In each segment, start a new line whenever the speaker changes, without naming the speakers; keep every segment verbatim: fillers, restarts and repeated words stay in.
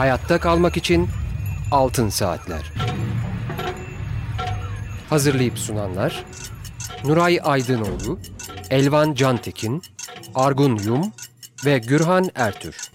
Hayatta kalmak için Altın Saatler. Hazırlayıp sunanlar Nuray Aydınoğlu, Elvan Cantekin, Argun Yum ve Gürhan Ertür.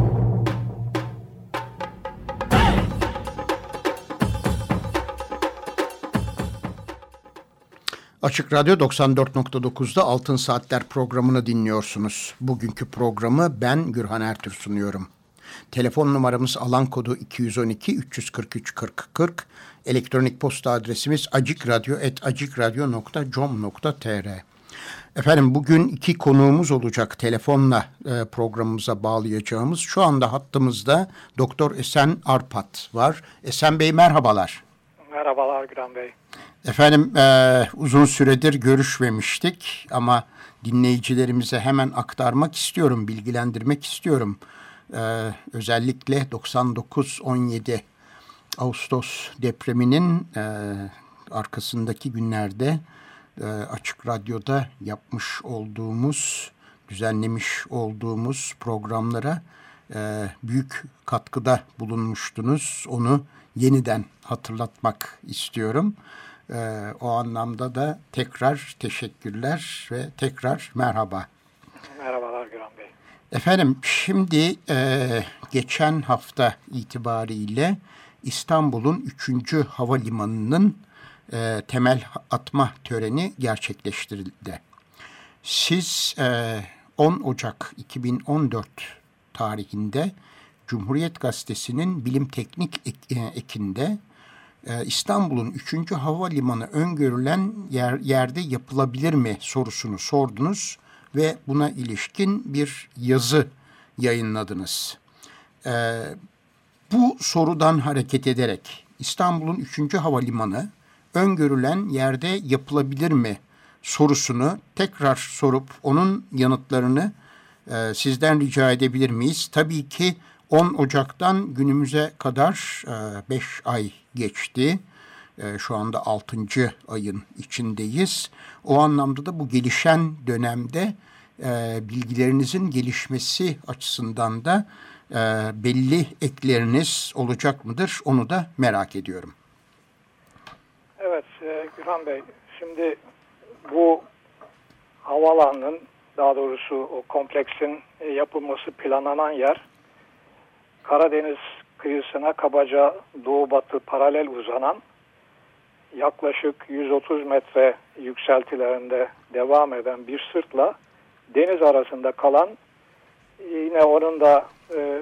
Açık Radyo doksan dört nokta dokuz'da Altın Saatler programını dinliyorsunuz. Bugünkü programı ben Gürhan Ertür sunuyorum. Telefon numaramız alan kodu iki yüz on iki üç yüz kırk üç kırk kırk. Elektronik posta adresimiz acikradyo at acikradyo nokta com nokta tr. Efendim bugün iki konuğumuz olacak telefonla e, programımıza bağlayacağımız. Şu anda hattımızda Doktor Esen Arpat var. Esen Bey merhabalar.
Merhabalar Gürhan Bey.
Efendim e, uzun süredir görüşmemiştik ama dinleyicilerimize hemen aktarmak istiyorum, bilgilendirmek istiyorum. E, özellikle doksan dokuz on yedi Ağustos depreminin e, arkasındaki günlerde e, Açık Radyo'da yapmış olduğumuz, düzenlemiş olduğumuz programlara e, büyük katkıda bulunmuştunuz. Onu yeniden hatırlatmak istiyorum. Ee, o anlamda da tekrar teşekkürler ve tekrar merhaba.
Merhabalar Gürhan Bey.
Efendim şimdi e, geçen hafta itibariyle İstanbul'un üçüncü havalimanının e, temel atma töreni gerçekleştirildi. Siz e, on Ocak iki bin on dört tarihinde Cumhuriyet Gazetesi'nin Bilim Teknik ek, e, ekinde İstanbul'un üçüncü havalimanı öngörülen yer, yerde yapılabilir mi sorusunu sordunuz ve buna ilişkin bir yazı yayınladınız. Ee, bu sorudan hareket ederek İstanbul'un üçüncü havalimanı öngörülen yerde yapılabilir mi sorusunu tekrar sorup onun yanıtlarını e, sizden rica edebilir miyiz? Tabii ki on Ocak'tan günümüze kadar beş ay geçti. Şu anda altıncı ayın içindeyiz. O anlamda da bu gelişen dönemde bilgilerinizin gelişmesi açısından da belli ekleriniz olacak mıdır? Onu da merak ediyorum.
Evet Gürhan Bey, şimdi bu havaalanının, daha doğrusu o kompleksin yapılması planlanan yer Karadeniz kıyısına kabaca doğu batı paralel uzanan, yaklaşık yüz otuz metre yükseltilerinde devam eden bir sırtla deniz arasında kalan, yine onun da e,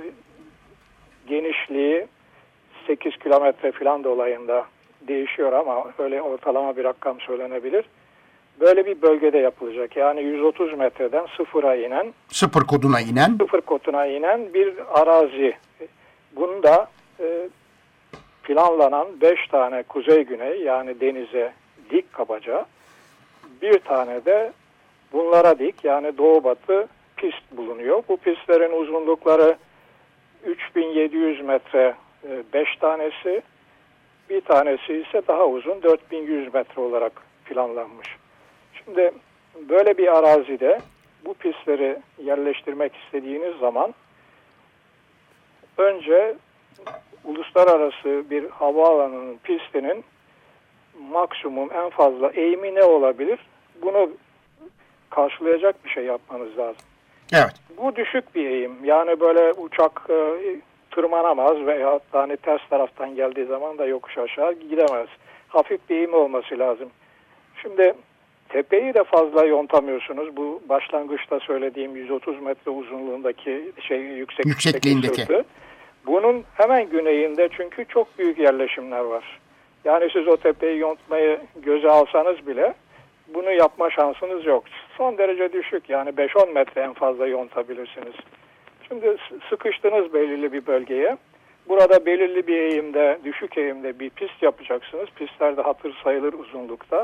genişliği sekiz kilometre falan dolayında değişiyor ama öyle ortalama bir rakam söylenebilir. Böyle bir bölgede yapılacak. Yani yüz otuz metreden sıfıra inen,
sıfır koduna inen,
sıfır koduna inen bir arazi. Bunda e, planlanan beş tane kuzey-güney, yani denize dik kabaca, bir tane de bunlara dik, yani doğu-batı pist bulunuyor. Bu pistlerin uzunlukları üç bin yedi yüz metre e, beş tanesi, bir tanesi ise daha uzun dört bin yüz metre olarak planlanmış. Şimdi böyle bir arazide bu pistleri yerleştirmek istediğiniz zaman önce uluslararası bir havaalanının pistinin maksimum en fazla eğimi ne olabilir? Bunu karşılayacak bir şey yapmanız lazım.
Evet.
Bu düşük bir eğim. Yani böyle uçak e, tırmanamaz veya hani ters taraftan geldiği zaman da yokuş aşağı gidemez. Hafif bir eğimi olması lazım. Şimdi tepeyi de fazla yontamıyorsunuz. Bu başlangıçta söylediğim yüz otuz metre uzunluğundaki şey yüksek
yüksekliğindeki
sırtı. Bunun hemen güneyinde çünkü çok büyük yerleşimler var. Yani siz o tepeyi yontmayı göze alsanız bile bunu yapma şansınız yok. Son derece düşük, yani beş on metre en fazla yontabilirsiniz. Şimdi sıkıştınız belirli bir bölgeye. Burada belirli bir eğimde, düşük eğimde bir pist yapacaksınız. Pistler de hatır sayılır uzunlukta.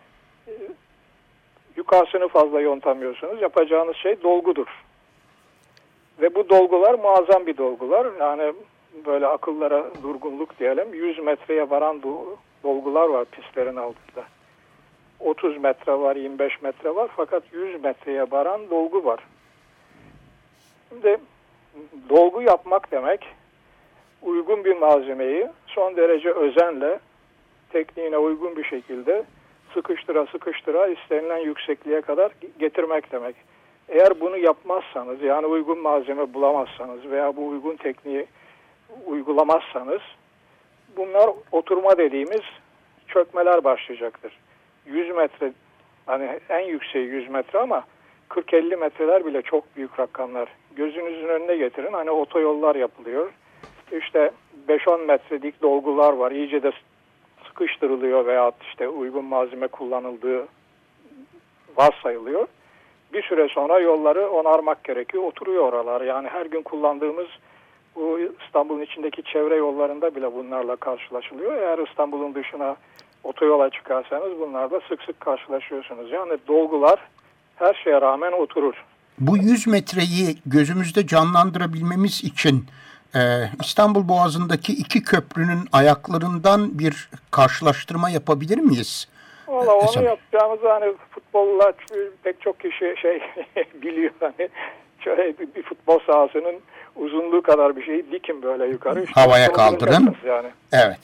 Yukarısını fazla yontamıyorsunuz. Yapacağınız şey dolgudur. Ve bu dolgular muazzam bir dolgular. Yani böyle akıllara durgunluk diyelim. yüz metreye varan dolgular var pistlerin altında. otuz metre var, yirmi beş metre var. Fakat yüz metreye varan dolgu var. Şimdi dolgu yapmak demek uygun bir malzemeyi son derece özenle, tekniğine uygun bir şekilde sıkıştıra sıkıştıra istenilen yüksekliğe kadar getirmek demek. Eğer bunu yapmazsanız, yani uygun malzeme bulamazsanız veya bu uygun tekniği uygulamazsanız, bunlar oturma dediğimiz çökmeler başlayacaktır. yüz metre, hani en yükseği yüz metre ama kırk elli metreler bile çok büyük rakamlar. Gözünüzün önüne getirin, hani otoyollar yapılıyor. İşte beş on metrelik dolgular var, iyice de sıkıştırılıyor veya işte uygun malzeme kullanıldığı varsayılıyor. Bir süre sonra yolları onarmak gerekiyor. Oturuyor oralar. Yani her gün kullandığımız bu İstanbul'un içindeki çevre yollarında bile bunlarla karşılaşılıyor. Eğer İstanbul'un dışına otoyola çıkarsanız bunlarla sık sık karşılaşıyorsunuz. Yani dolgular her şeye rağmen oturur.
Bu yüz metreyi gözümüzde canlandırabilmemiz için e, İstanbul Boğazı'ndaki iki köprünün ayaklarından bir karşılaştırma yapabilir miyiz?
Valla onu Esam. yapacağımız hani futbolla pek çok kişi şey biliyor. Hani şöyle bir futbol sahasının uzunluğu kadar bir şeyi dikin böyle yukarı. İşte
havaya kaldırın.
Yani.
Evet.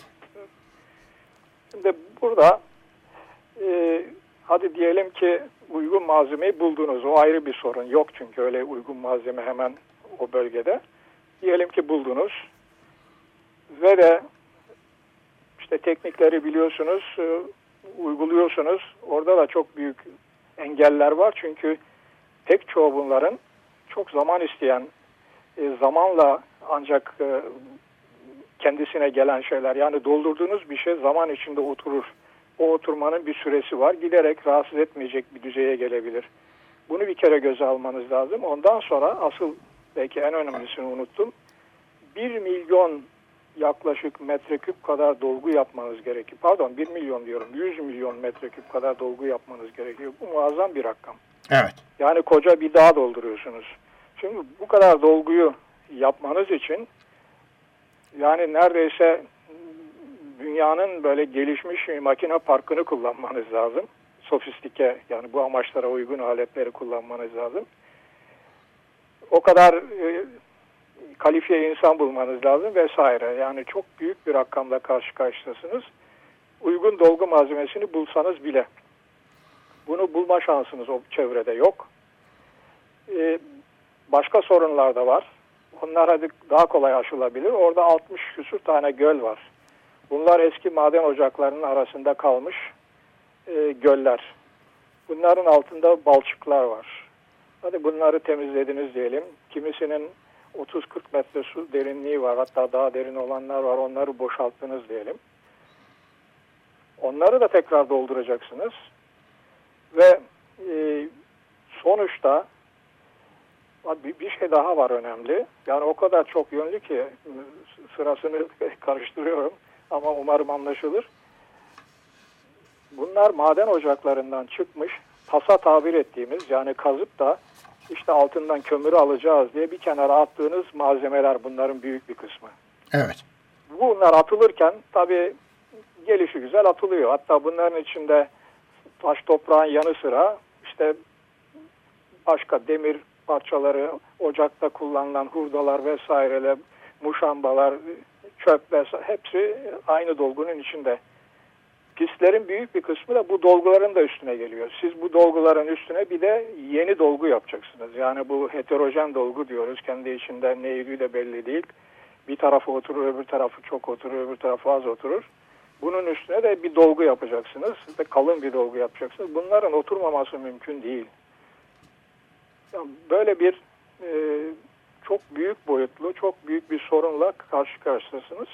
Şimdi burada e, hadi diyelim ki uygun malzemeyi buldunuz. O ayrı bir sorun. Yok çünkü öyle uygun malzeme hemen o bölgede. Diyelim ki buldunuz. Ve de işte teknikleri biliyorsunuz, e, uyguluyorsunuz. Orada da çok büyük engeller var. Çünkü pek çoğu bunların çok zaman isteyen, e, zamanla ancak e, kendisine gelen şeyler. Yani doldurduğunuz bir şey zaman içinde oturur. O oturmanın bir süresi var. Giderek rahatsız etmeyecek bir düzeye gelebilir. Bunu bir kere göze almanız lazım. Ondan sonra asıl belki en önemlisini unuttum. Bir milyon yaklaşık metreküp kadar dolgu yapmanız gerekiyor. Pardon bir milyon diyorum. yüz milyon metreküp kadar dolgu yapmanız gerekiyor. Bu muazzam bir rakam.
Evet.
Yani koca bir dağ dolduruyorsunuz. Şimdi bu kadar dolguyu yapmanız için yani neredeyse dünyanın böyle gelişmiş makine parkını kullanmanız lazım. Sofistike, yani bu amaçlara uygun aletleri kullanmanız lazım. O kadar e, kalifiye insan bulmanız lazım vesaire. Yani çok büyük bir rakamla karşı karşıyasınız. Uygun dolgu malzemesini bulsanız bile bunu bulma şansınız o çevrede yok. Ee, başka sorunlar da var. Onlar hadi daha kolay aşılabilir. Orada altmış küsur tane göl var. Bunlar eski maden ocaklarının arasında kalmış e, göller. Bunların altında balçıklar var. Hadi bunları temizlediniz diyelim. Kimisinin otuz kırk metre su derinliği var. Hatta daha derin olanlar var. Onları boşalttınız diyelim. Onları da tekrar dolduracaksınız. Ve e, sonuçta bir şey daha var önemli. Yani o kadar çok yönlü ki sırasını karıştırıyorum ama umarım anlaşılır. Bunlar maden ocaklarından çıkmış, tasa tabir ettiğimiz, yani kazıp da işte altından kömürü alacağız diye bir kenara attığınız malzemeler, bunların büyük bir kısmı.
Evet.
Bunlar atılırken tabii gelişi güzel atılıyor. Hatta bunların içinde taş toprağın yanı sıra işte başka demir parçaları, ocakta kullanılan hurdalar vesaireler, muşambalar, çöp vesaire hepsi aynı dolgunun içinde. Pislerin büyük bir kısmı da bu dolguların da üstüne geliyor. Siz bu dolguların üstüne bir de yeni dolgu yapacaksınız. Yani bu heterojen dolgu diyoruz. Kendi içinde ne yürüdüğü de belli değil. Bir tarafı oturur, öbür tarafı çok oturur, öbür tarafı az oturur. Bunun üstüne de bir dolgu yapacaksınız. Ve kalın bir dolgu yapacaksınız. Bunların oturmaması mümkün değil. Yani böyle bir e, çok büyük boyutlu, çok büyük bir sorunla karşı karşıyasınız.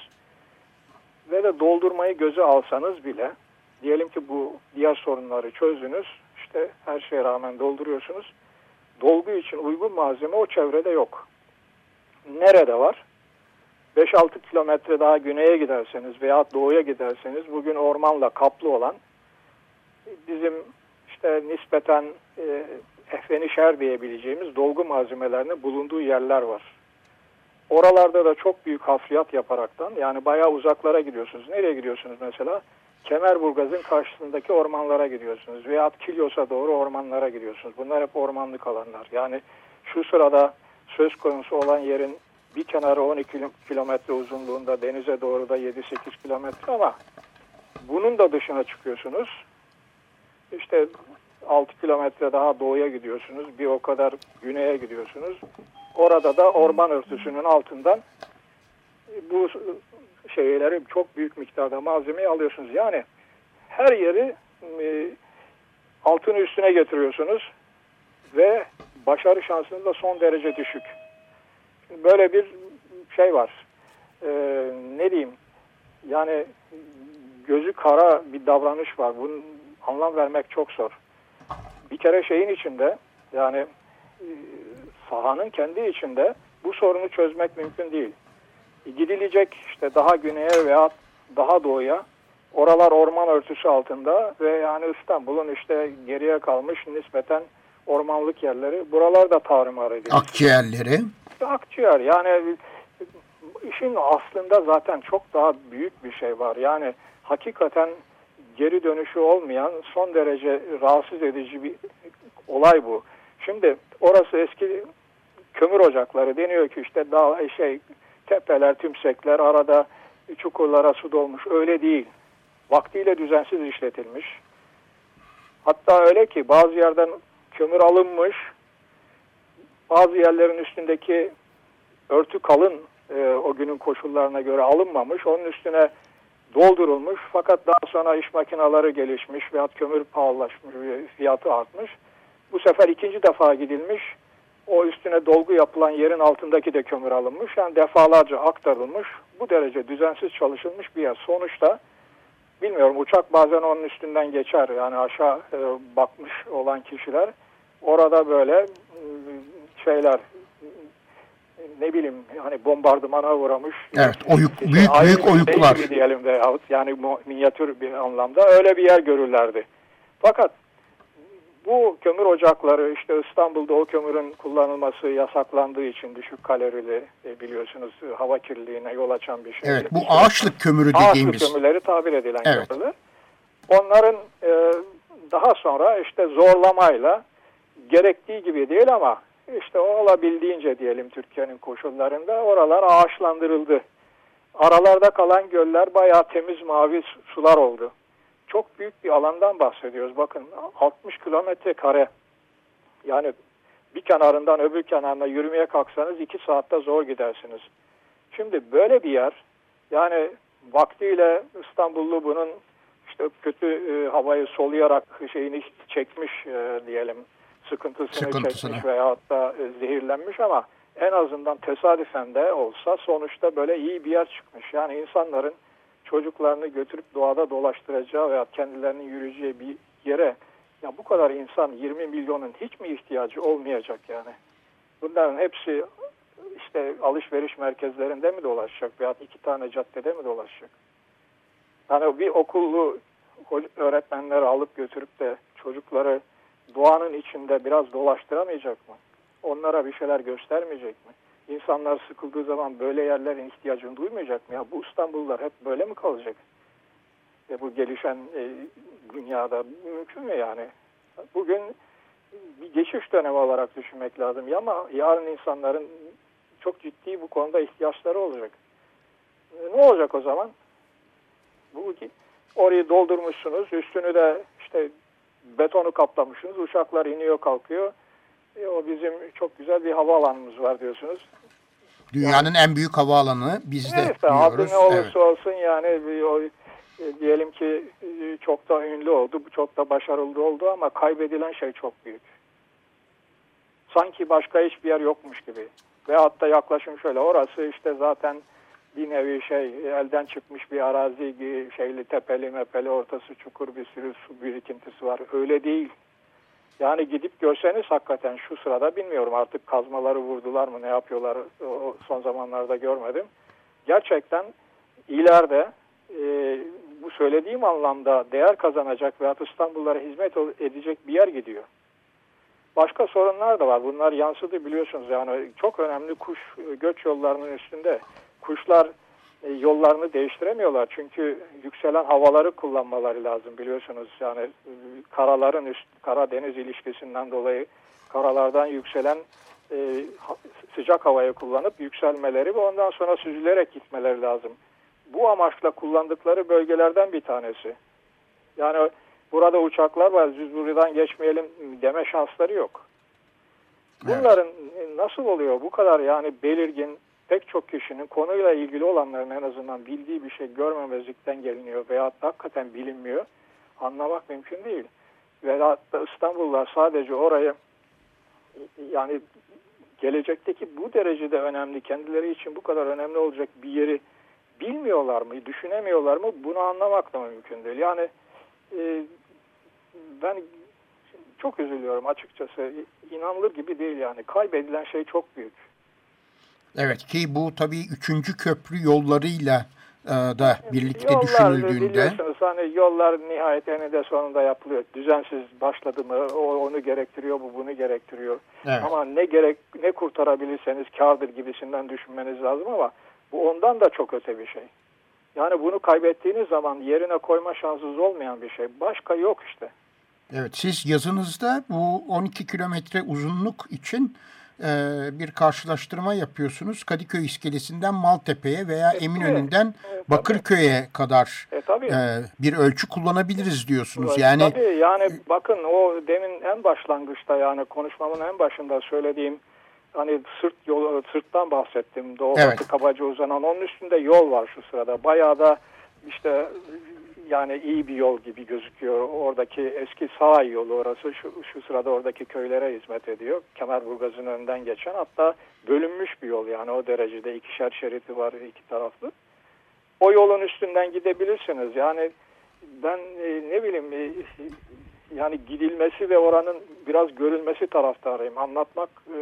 Ve de doldurmayı göze alsanız bile, diyelim ki bu diğer sorunları çözdünüz, işte her şeye rağmen dolduruyorsunuz. Dolgu için uygun malzeme o çevrede yok. Nerede var? beş altı kilometre daha güneye giderseniz veya doğuya giderseniz, bugün ormanla kaplı olan, bizim işte nispeten e, efenişer diyebileceğimiz dolgu malzemelerinin bulunduğu yerler var. Oralarda da çok büyük hafriyat yaparaktan, yani bayağı uzaklara gidiyorsunuz. Nereye gidiyorsunuz mesela? Kemerburgaz'ın karşısındaki ormanlara gidiyorsunuz. Veya Kilyos'a doğru ormanlara gidiyorsunuz. Bunlar hep ormanlık alanlar. Yani şu sırada söz konusu olan yerin bir kenarı on iki kilometre uzunluğunda, denize doğru da yedi sekiz kilometre ama bunun da dışına çıkıyorsunuz. İşte altı kilometre daha doğuya gidiyorsunuz. Bir o kadar güneye gidiyorsunuz. Orada da orman örtüsünün altından bu şeyleri çok büyük miktarda malzemeyi alıyorsunuz. Yani her yeri e, altını üstüne getiriyorsunuz ve başarı şansınız da son derece düşük. Böyle bir şey var. Ee, ne diyeyim? Yani gözü kara bir davranış var. Bunun anlam vermek çok zor. Bir kere şeyin içinde, yani e, sahanın kendi içinde bu sorunu çözmek mümkün değil. Gidilecek işte daha güneye veya daha doğuya, oralar orman örtüsü altında ve yani İstanbul'un işte geriye kalmış nispeten ormanlık yerleri, buralar da tarumar edilmiş.
Akciğerleri.
Akciğer, yani işin aslında zaten çok daha büyük bir şey var. Yani hakikaten geri dönüşü olmayan son derece rahatsız edici bir olay bu. Şimdi orası eski kömür ocakları, deniyor ki işte dağ, şey, tepeler, tümsekler, arada çukurlara su dolmuş. Öyle değil. Vaktiyle düzensiz işletilmiş. Hatta öyle ki bazı yerden kömür alınmış, bazı yerlerin üstündeki örtü kalın, e, o günün koşullarına göre alınmamış, onun üstüne doldurulmuş. Fakat daha sonra iş makineleri gelişmiş veyahut kömür pahalılaşmış, fiyatı artmış. Bu sefer ikinci defa gidilmiş, o üstüne dolgu yapılan yerin altındaki de kömür alınmış. Yani defalarca aktarılmış, bu derece düzensiz çalışılmış bir yer. Sonuçta bilmiyorum, uçak bazen onun üstünden geçer. Yani aşağı e, bakmış olan kişiler orada böyle e, şeyler, ne bileyim, hani bombardımana uğramış.
Evet, oyuk,
işte,
büyük büyük oyuklar.
Şey diyelim veyahut yani minyatür bir anlamda öyle bir yer görürlerdi. Fakat bu kömür ocakları, işte İstanbul'da o kömürün kullanılması yasaklandığı için düşük kalorili, e, biliyorsunuz, hava kirliliğine yol açan bir şey.
Evet, bu ağaçlık kömürü dediğimiz.
Ağaçlık kömürleri tabir edilen
evet.
kömürler. Onların e, daha sonra işte zorlamayla, gerektiği gibi değil ama işte olabildiğince diyelim Türkiye'nin koşullarında oralar ağaçlandırıldı. Aralarda kalan göller bayağı temiz mavi sular oldu. Çok büyük bir alandan bahsediyoruz. Bakın altmış kilometre kare. Yani bir kenarından öbür kenarına yürümeye kalksanız iki saatte zor gidersiniz. Şimdi böyle bir yer, yani vaktiyle İstanbullu bunun işte kötü e, havayı soluyarak şeyini çekmiş e, diyelim, sıkıntısını,
sıkıntısını
çekmiş veyahut da e, zehirlenmiş ama en azından tesadüfen de olsa sonuçta böyle iyi bir yer çıkmış. Yani insanların çocuklarını götürüp doğada dolaştıracağı veya kendilerinin yürüyeceği bir yere, ya bu kadar insan, yirmi milyonun hiç mi ihtiyacı olmayacak yani? Bunların hepsi işte alışveriş merkezlerinde mi dolaşacak veya iki tane caddede mi dolaşacak? Yani bir okullu öğretmenleri alıp götürüp de çocukları doğanın içinde biraz dolaştıramayacak mı? Onlara bir şeyler göstermeyecek mi? İnsanlar sıkıldığı zaman böyle yerlerin ihtiyacını duymayacak mı? Ya bu İstanbullular hep böyle mi kalacak? E bu gelişen e, dünyada mümkün mü yani? Bugün bir geçiş dönemi olarak düşünmek lazım ya, ama yarın insanların çok ciddi bu konuda ihtiyaçları olacak. E, ne olacak o zaman? Bu orayı doldurmuşsunuz, üstünü de işte betonu kaplamışsınız, uçaklar iniyor kalkıyor. E, o bizim çok güzel bir havaalanımız var diyorsunuz.
Dünyanın yani en büyük havaalanı bizde
neyse,
diyoruz.
Adı ne olursa
evet.
olsun yani bir, o, e, diyelim ki e, çok da ünlü oldu, çok da başarılı oldu ama kaybedilen şey çok büyük. Sanki başka hiçbir yer yokmuş gibi. Veyahut da yaklaşım şöyle, orası işte zaten bir nevi şey, elden çıkmış bir arazi, şeyli, tepeli mepeli, ortası çukur, bir sürü su birikintisi var. Öyle değil. Yani gidip görseniz hakikaten şu sırada, bilmiyorum artık kazmaları vurdular mı, ne yapıyorlar, o son zamanlarda görmedim. Gerçekten ileride e, bu söylediğim anlamda değer kazanacak veya İstanbullulara hizmet edecek bir yer gidiyor. Başka sorunlar da var. Bunlar yansıdı biliyorsunuz. Yani çok önemli kuş göç yollarının üstünde. Kuşlar e, yollarını değiştiremiyorlar. Çünkü yükselen havaları kullanmaları lazım biliyorsunuz. Yani e, karaların üst, Karadeniz ilişkisinden dolayı karalardan yükselen e, sıcak havayı kullanıp yükselmeleri ve ondan sonra süzülerek gitmeleri lazım. Bu amaçla kullandıkları bölgelerden bir tanesi. Yani burada uçaklar var, biz buradan geçmeyelim deme şansları yok. Bunların evet. nasıl oluyor bu kadar yani belirgin, pek çok kişinin konuyla ilgili olanların en azından bildiği bir şey görmemezlikten geliniyor veya hakikaten bilinmiyor, anlamak mümkün değil. Ve hatta İstanbullular sadece orayı, yani gelecekteki bu derecede önemli, kendileri için bu kadar önemli olacak bir yeri bilmiyorlar mı, düşünemiyorlar mı, bunu anlamak da mümkün değil. Yani e, ben çok üzülüyorum açıkçası, inanılır gibi değil yani, kaybedilen şey çok büyük.
Evet ki bu tabii üçüncü köprü yollarıyla e, da birlikte
yollar,
düşünüldüğünde.
Biliyorsunuz hani yollar nihayet eninde sonunda yapılıyor. Düzensiz başladı mı o onu gerektiriyor, bu bunu gerektiriyor. Evet. Ama ne gerek ne kurtarabilirseniz kârdır gibisinden düşünmeniz lazım ama bu ondan da çok öte bir şey. Yani bunu kaybettiğiniz zaman yerine koyma şansınız olmayan bir şey. Başka yok işte.
Evet, siz yazınızda bu on iki kilometre uzunluk için e, bir karşılaştırma yapıyorsunuz. Kadıköy iskelesinden Maltepe'ye veya e, Eminönü'nden e, Bakırköy'e kadar e, e, bir ölçü kullanabiliriz diyorsunuz. Yani
tabii yani bakın o demin en başlangıçta yani konuşmamın en başında söylediğim hani sırt yolu, sırttan bahsettim. Doğu evet. Batı kabaca uzanan onun üstünde yol var şu sırada. Bayağı da işte yani iyi bir yol gibi gözüküyor. Oradaki eski sağ yolu orası şu, şu sırada oradaki köylere hizmet ediyor. Kemerburgaz'ın önünden geçen, hatta bölünmüş bir yol yani o derecede ikişer şeridi var iki taraflı. O yolun üstünden gidebilirsiniz. Yani ben e, ne bileyim e, yani gidilmesi ve oranın biraz görülmesi taraftarıyım. Anlatmak e,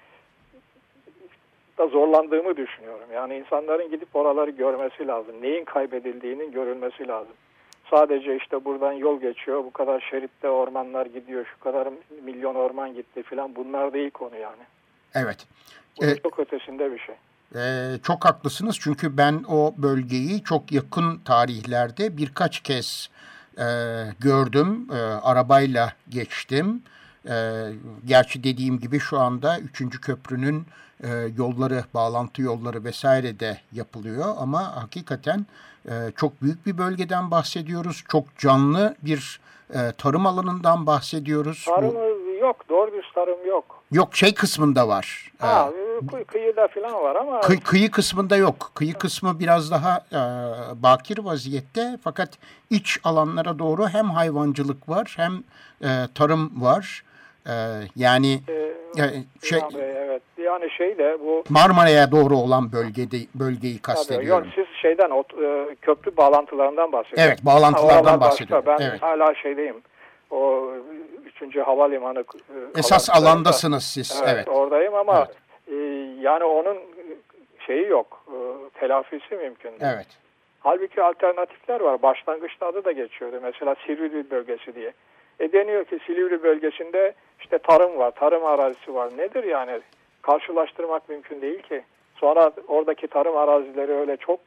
da zorlandığımı düşünüyorum. Yani insanların gidip oraları görmesi lazım. Neyin kaybedildiğinin görülmesi lazım. Sadece işte buradan yol geçiyor, bu kadar şeritte ormanlar gidiyor, şu kadar milyon orman gitti filan, bunlar değil konu yani.
Evet.
Bunun ee, çok ötesinde bir şey.
E, çok haklısınız çünkü ben o bölgeyi çok yakın tarihlerde birkaç kez e, gördüm, e, arabayla geçtim. E, gerçi dediğim gibi şu anda üçüncü köprünün e, yolları, bağlantı yolları vesaire de yapılıyor ama hakikaten e, çok büyük bir bölgeden bahsediyoruz. Çok canlı bir e, tarım alanından bahsediyoruz.
Tarım yok, doğru bir tarım yok.
Yok, şey kısmında var.
Ha, ee, kıyıda falan var ama.
Kıy, kıyı kısmında yok. Kıyı kısmı biraz daha e, bakir vaziyette fakat iç alanlara doğru hem hayvancılık var hem e, tarım var. E, yani
ee,
e, şey.
Abi, evet. Yani şey de bu
Marmara'ya doğru olan bölgede bölgeyi kastediyorum.
Yok, siz şeyden o e, köprü bağlantılarından bahsediyorsunuz.
Evet, bağlantılardan bahsediyorum.
Ben
evet.
hala şeydeyim. O üçüncü havalimanı e,
esas alandasınız siz.
Evet,
evet.
Oradayım ama
evet.
e, yani onun şeyi yok. E, telafisi mümkün değil.
Evet.
Halbuki alternatifler var. Başlangıçta adı da geçiyordu. Mesela Silivri bölgesi diye. E deniyor ki Silivri bölgesinde işte tarım var, tarım arazisi var. Nedir yani? Karşılaştırmak mümkün değil ki. Sonra oradaki tarım arazileri öyle çok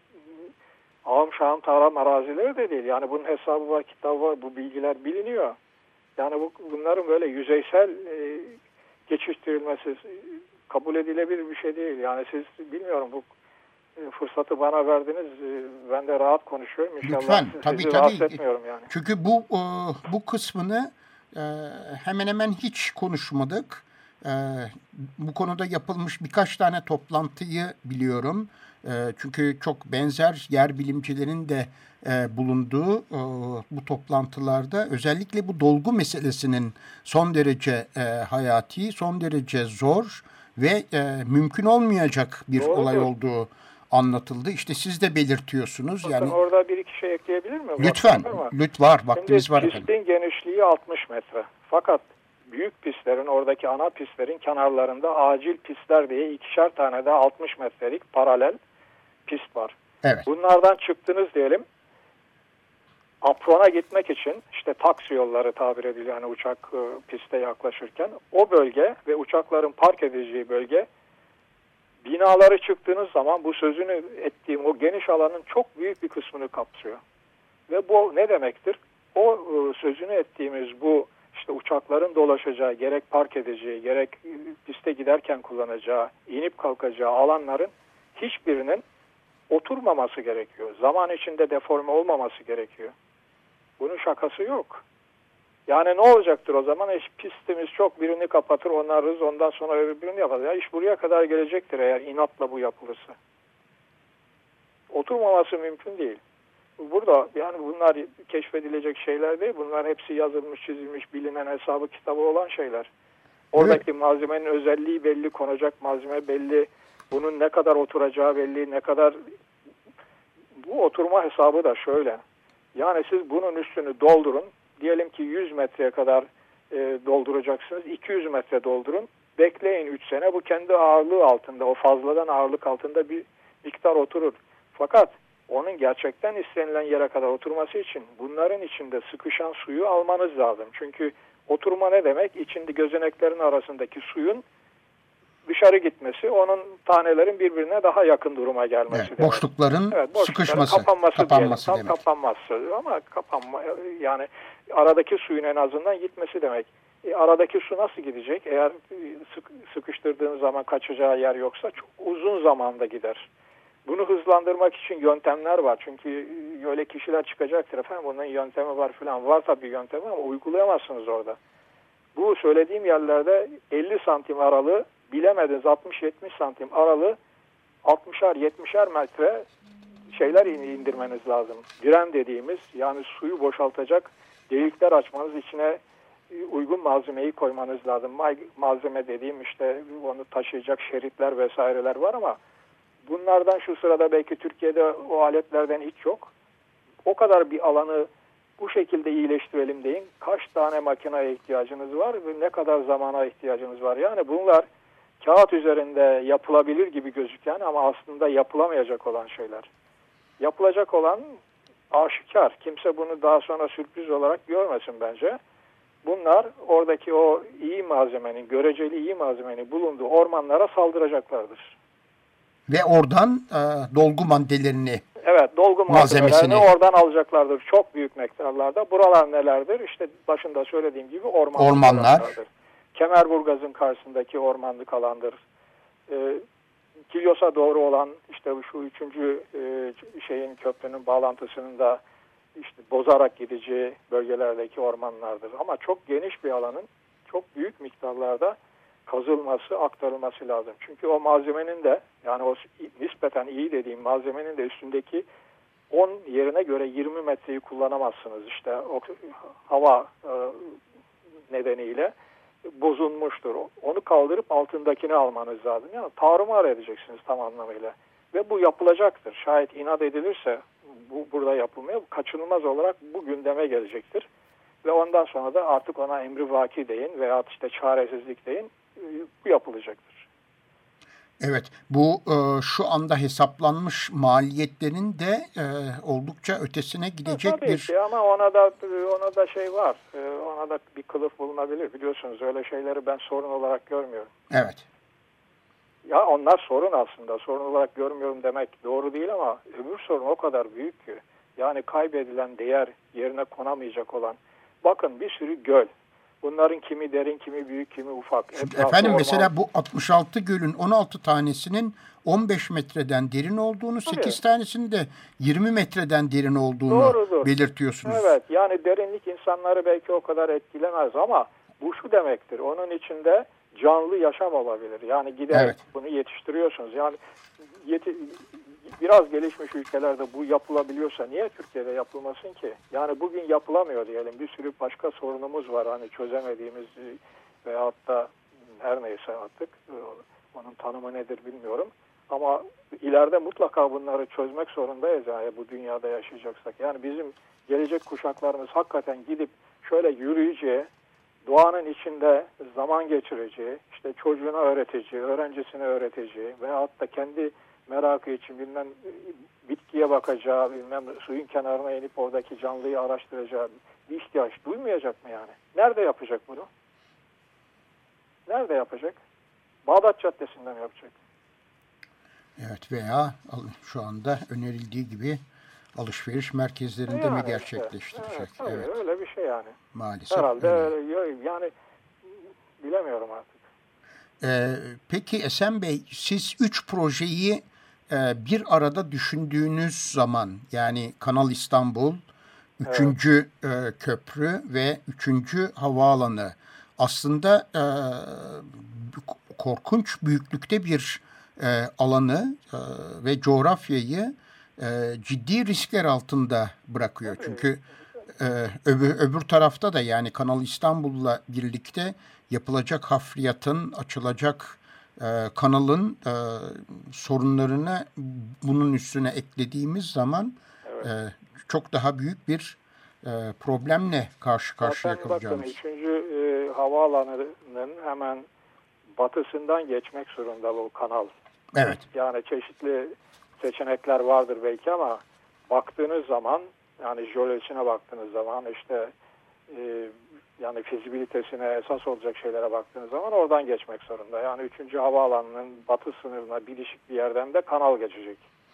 ağım şahım tarım arazileri de değil. Yani bunun hesabı var, kitabı var, bu bilgiler biliniyor. Yani bu, bunların böyle yüzeysel e, geçiştirilmesi kabul edilebilir bir şey değil. Yani siz bilmiyorum bu e, fırsatı bana verdiniz. E, ben de rahat konuşuyorum. İnşallah
Lütfen,
sizi
tabii,
rahatsız
tabii.
etmiyorum yani.
Çünkü bu e, bu kısmını e, hemen hemen hiç konuşmadık. E, bu konuda yapılmış birkaç tane toplantıyı biliyorum. E, çünkü çok benzer yer bilimcilerin de e, bulunduğu e, bu toplantılarda özellikle bu dolgu meselesinin son derece e, hayati, son derece zor ve e, mümkün olmayacak bir
Doğru
olay
mu?
olduğu anlatıldı. İşte siz de belirtiyorsunuz.
Bakın
yani
orada bir iki şey ekleyebilir miyim?
Lütfen. Lütfen var. Vaktimiz var
efendim. Pistin genişliği altmış metre. Fakat büyük pistlerin, oradaki ana pistlerin kenarlarında acil pistler diye ikişer tane de altmış metrelik paralel pist var.
Evet.
Bunlardan çıktınız diyelim. Aprona gitmek için işte taksi yolları tabir ediliyor. Yani uçak e, piste yaklaşırken o bölge ve uçakların park edeceği bölge, binaları çıktığınız zaman bu sözünü ettiğim o geniş alanın çok büyük bir kısmını kapsıyor. Ve bu ne demektir? O e, sözünü ettiğimiz bu işte uçakların dolaşacağı, gerek park edeceği, gerek piste giderken kullanacağı, inip kalkacağı alanların hiçbirinin oturmaması gerekiyor. Zaman içinde deforme olmaması gerekiyor. Bunun şakası yok. Yani ne olacaktır o zaman? İş, pistimiz çok, birini kapatır, onarız, ondan sonra öbürünü yaparız. Ya iş buraya kadar gelecektir eğer inatla bu yapılırsa. Oturmaması mümkün değil. Burada yani bunlar keşfedilecek şeyler değil. Bunlar hepsi yazılmış, çizilmiş, bilinen, hesabı kitabı olan şeyler. Oradaki evet. malzemenin özelliği belli, konacak malzeme belli. Bunun ne kadar oturacağı belli, ne kadar... Bu oturma hesabı da şöyle. Yani siz bunun üstünü doldurun. Diyelim ki yüz metreye kadar e, dolduracaksınız. iki yüz metre doldurun. Bekleyin üç sene. Bu kendi ağırlığı altında, o fazladan ağırlık altında bir miktar oturur. Fakat onun gerçekten istenilen yere kadar oturması için bunların içinde sıkışan suyu almanız lazım. Çünkü oturma ne demek? İçinde gözeneklerin arasındaki suyun dışarı gitmesi, onun tanelerin birbirine daha yakın duruma gelmesi
evet,
demek.
Boşlukların, evet, boşlukların sıkışması,
kapanması,
kapanması
diyelim. Tam kapanması ama kapanma yani aradaki suyun en azından gitmesi demek. E, aradaki su nasıl gidecek? Eğer sık, sıkıştırdığınız zaman kaçacağı yer yoksa çok uzun zamanda gider. Bunu hızlandırmak için yöntemler var. Çünkü öyle kişiler çıkacaktır. Efendim bunun yöntemi var filan. Var tabii yöntemi ama uygulayamazsınız orada. Bu söylediğim yerlerde elli santim aralığı bilemediniz altmış yetmiş santim aralığı altmışar yetmişer metre şeyler indirmeniz lazım. Diren dediğimiz yani suyu boşaltacak delikler açmanız, içine uygun malzemeyi koymanız lazım. Malzeme dediğim işte onu taşıyacak şeritler vesaireler var ama bunlardan şu sırada belki Türkiye'de o aletlerden hiç yok. O kadar bir alanı bu şekilde iyileştirelim deyin. Kaç tane makineye ihtiyacınız var ve ne kadar zamana ihtiyacınız var? Yani bunlar kağıt üzerinde yapılabilir gibi gözüken ama aslında yapılamayacak olan şeyler. Yapılacak olan aşikar. Kimse bunu daha sonra sürpriz olarak görmesin bence. Bunlar oradaki o iyi malzemenin, göreceli iyi malzemenin bulunduğu ormanlara saldıracaklardır.
Ve oradan e, dolgu maddelerini,
evet, dolgu malzemelerini oradan alacaklardır. Çok büyük miktarlarda. Buralar nelerdir? İşte başında söylediğim gibi ormanlık
ormanlar.
Alanlardır. Kemerburgaz'ın karşısındaki ormanlık alandır. E, Kilyos'a doğru olan işte şu üçüncü e, şeyin köprünün bağlantısının da işte bozarak gideceği bölgelerdeki ormanlardır. Ama çok geniş bir alanın çok büyük miktarlarda kazılması, aktarılması lazım. Çünkü o malzemenin de yani o nispeten iyi dediğim malzemenin de üstündeki on yerine göre yirmi metreyi kullanamazsınız. İşte o hava e, nedeniyle bozulmuştur. Onu kaldırıp altındakini almanız lazım. Yani tarumar edeceksiniz tam anlamıyla. Ve bu yapılacaktır. Şayet inat edilirse bu burada yapılmaya kaçınılmaz olarak bu gündeme gelecektir. Ve ondan sonra da artık ona emri vaki deyin veya işte çaresizlik deyin, bu yapılacaktır.
Evet, bu e, şu anda hesaplanmış maliyetlerin de e, oldukça ötesine gidecek
ha, tabii
bir...
ki ama ona da ona da şey var, e, ona da bir kılıf bulunabilir. Biliyorsunuz öyle şeyleri ben sorun olarak görmüyorum.
Evet.
Ya onlar sorun aslında, sorun olarak görmüyorum demek doğru değil ama öbür sorun o kadar büyük ki. Yani kaybedilen değer, yerine konamayacak olan. Bakın bir sürü göl. Bunların kimi derin, kimi büyük, kimi ufak.
Etrafı efendim orman. Mesela bu altmış altı gölün on altı tanesinin on beş metreden derin olduğunu, Tabii. sekiz tanesinin de yirmi metreden derin olduğunu Doğrudur. belirtiyorsunuz.
Evet, yani derinlik insanları belki o kadar etkilemez ama bu şu demektir. Onun içinde canlı yaşam olabilir. Yani gider evet. bunu yetiştiriyorsunuz. Yani yeti, biraz gelişmiş ülkelerde bu yapılabiliyorsa niye Türkiye'de yapılmasın ki? Yani bugün yapılamıyor diyelim. Bir sürü başka sorunumuz var. Hani çözemediğimiz veyahut da her neyse artık onun tanımı nedir bilmiyorum. Ama ileride mutlaka bunları çözmek zorundayız yani bu dünyada yaşayacaksak. Yani bizim gelecek kuşaklarımız hakikaten gidip şöyle yürüyeceği, doğanın içinde zaman geçireceği, işte çocuğuna öğreteceği, öğrencisine öğreteceği veyahut da kendi merakı için bilmem bitkiye bakacağı, bilmem suyun kenarına inip oradaki canlıyı araştıracağı bir ihtiyaç duymayacak mı yani? Nerede yapacak bunu? Nerede yapacak? Bağdat Caddesi'nde mi yapacak?
Evet veya şu anda önerildiği gibi alışveriş merkezlerinde
yani
mi
işte,
gerçekleştirecek?
evet, tabii,
Evet.
öyle bir şey yani.
Maalesef.
Herhalde
öyle.
yani bilemiyorum artık.
Ee, peki Esen Bey, siz üç projeyi e, bir arada düşündüğünüz zaman, yani Kanal İstanbul,
Evet.
üçüncü e, köprü ve üçüncü havaalanı, aslında e, korkunç büyüklükte bir e, alanı e, ve coğrafyayı e, ciddi riskler altında bırakıyor.
Tabii.
Çünkü e, öbür, öbür tarafta da, yani Kanal İstanbul'la birlikte yapılacak hafriyatın, açılacak e, kanalın e, sorunlarını bunun üstüne eklediğimiz zaman
Evet.
e, çok daha büyük bir e, problemle karşı karşıya
Zaten bakın
kalacağımız.
üçüncü e, havaalanının hemen batısından geçmek zorunda bu kanal.
Evet.
Yani çeşitli seçenekler vardır belki ama baktığınız zaman, yani jeolojisine baktığınız zaman, işte e, yani fizibilitesine esas olacak şeylere baktığınız zaman oradan geçmek zorunda. Yani üçüncü havaalanının batı sınırına bitişik bir yerden de kanal geçecek.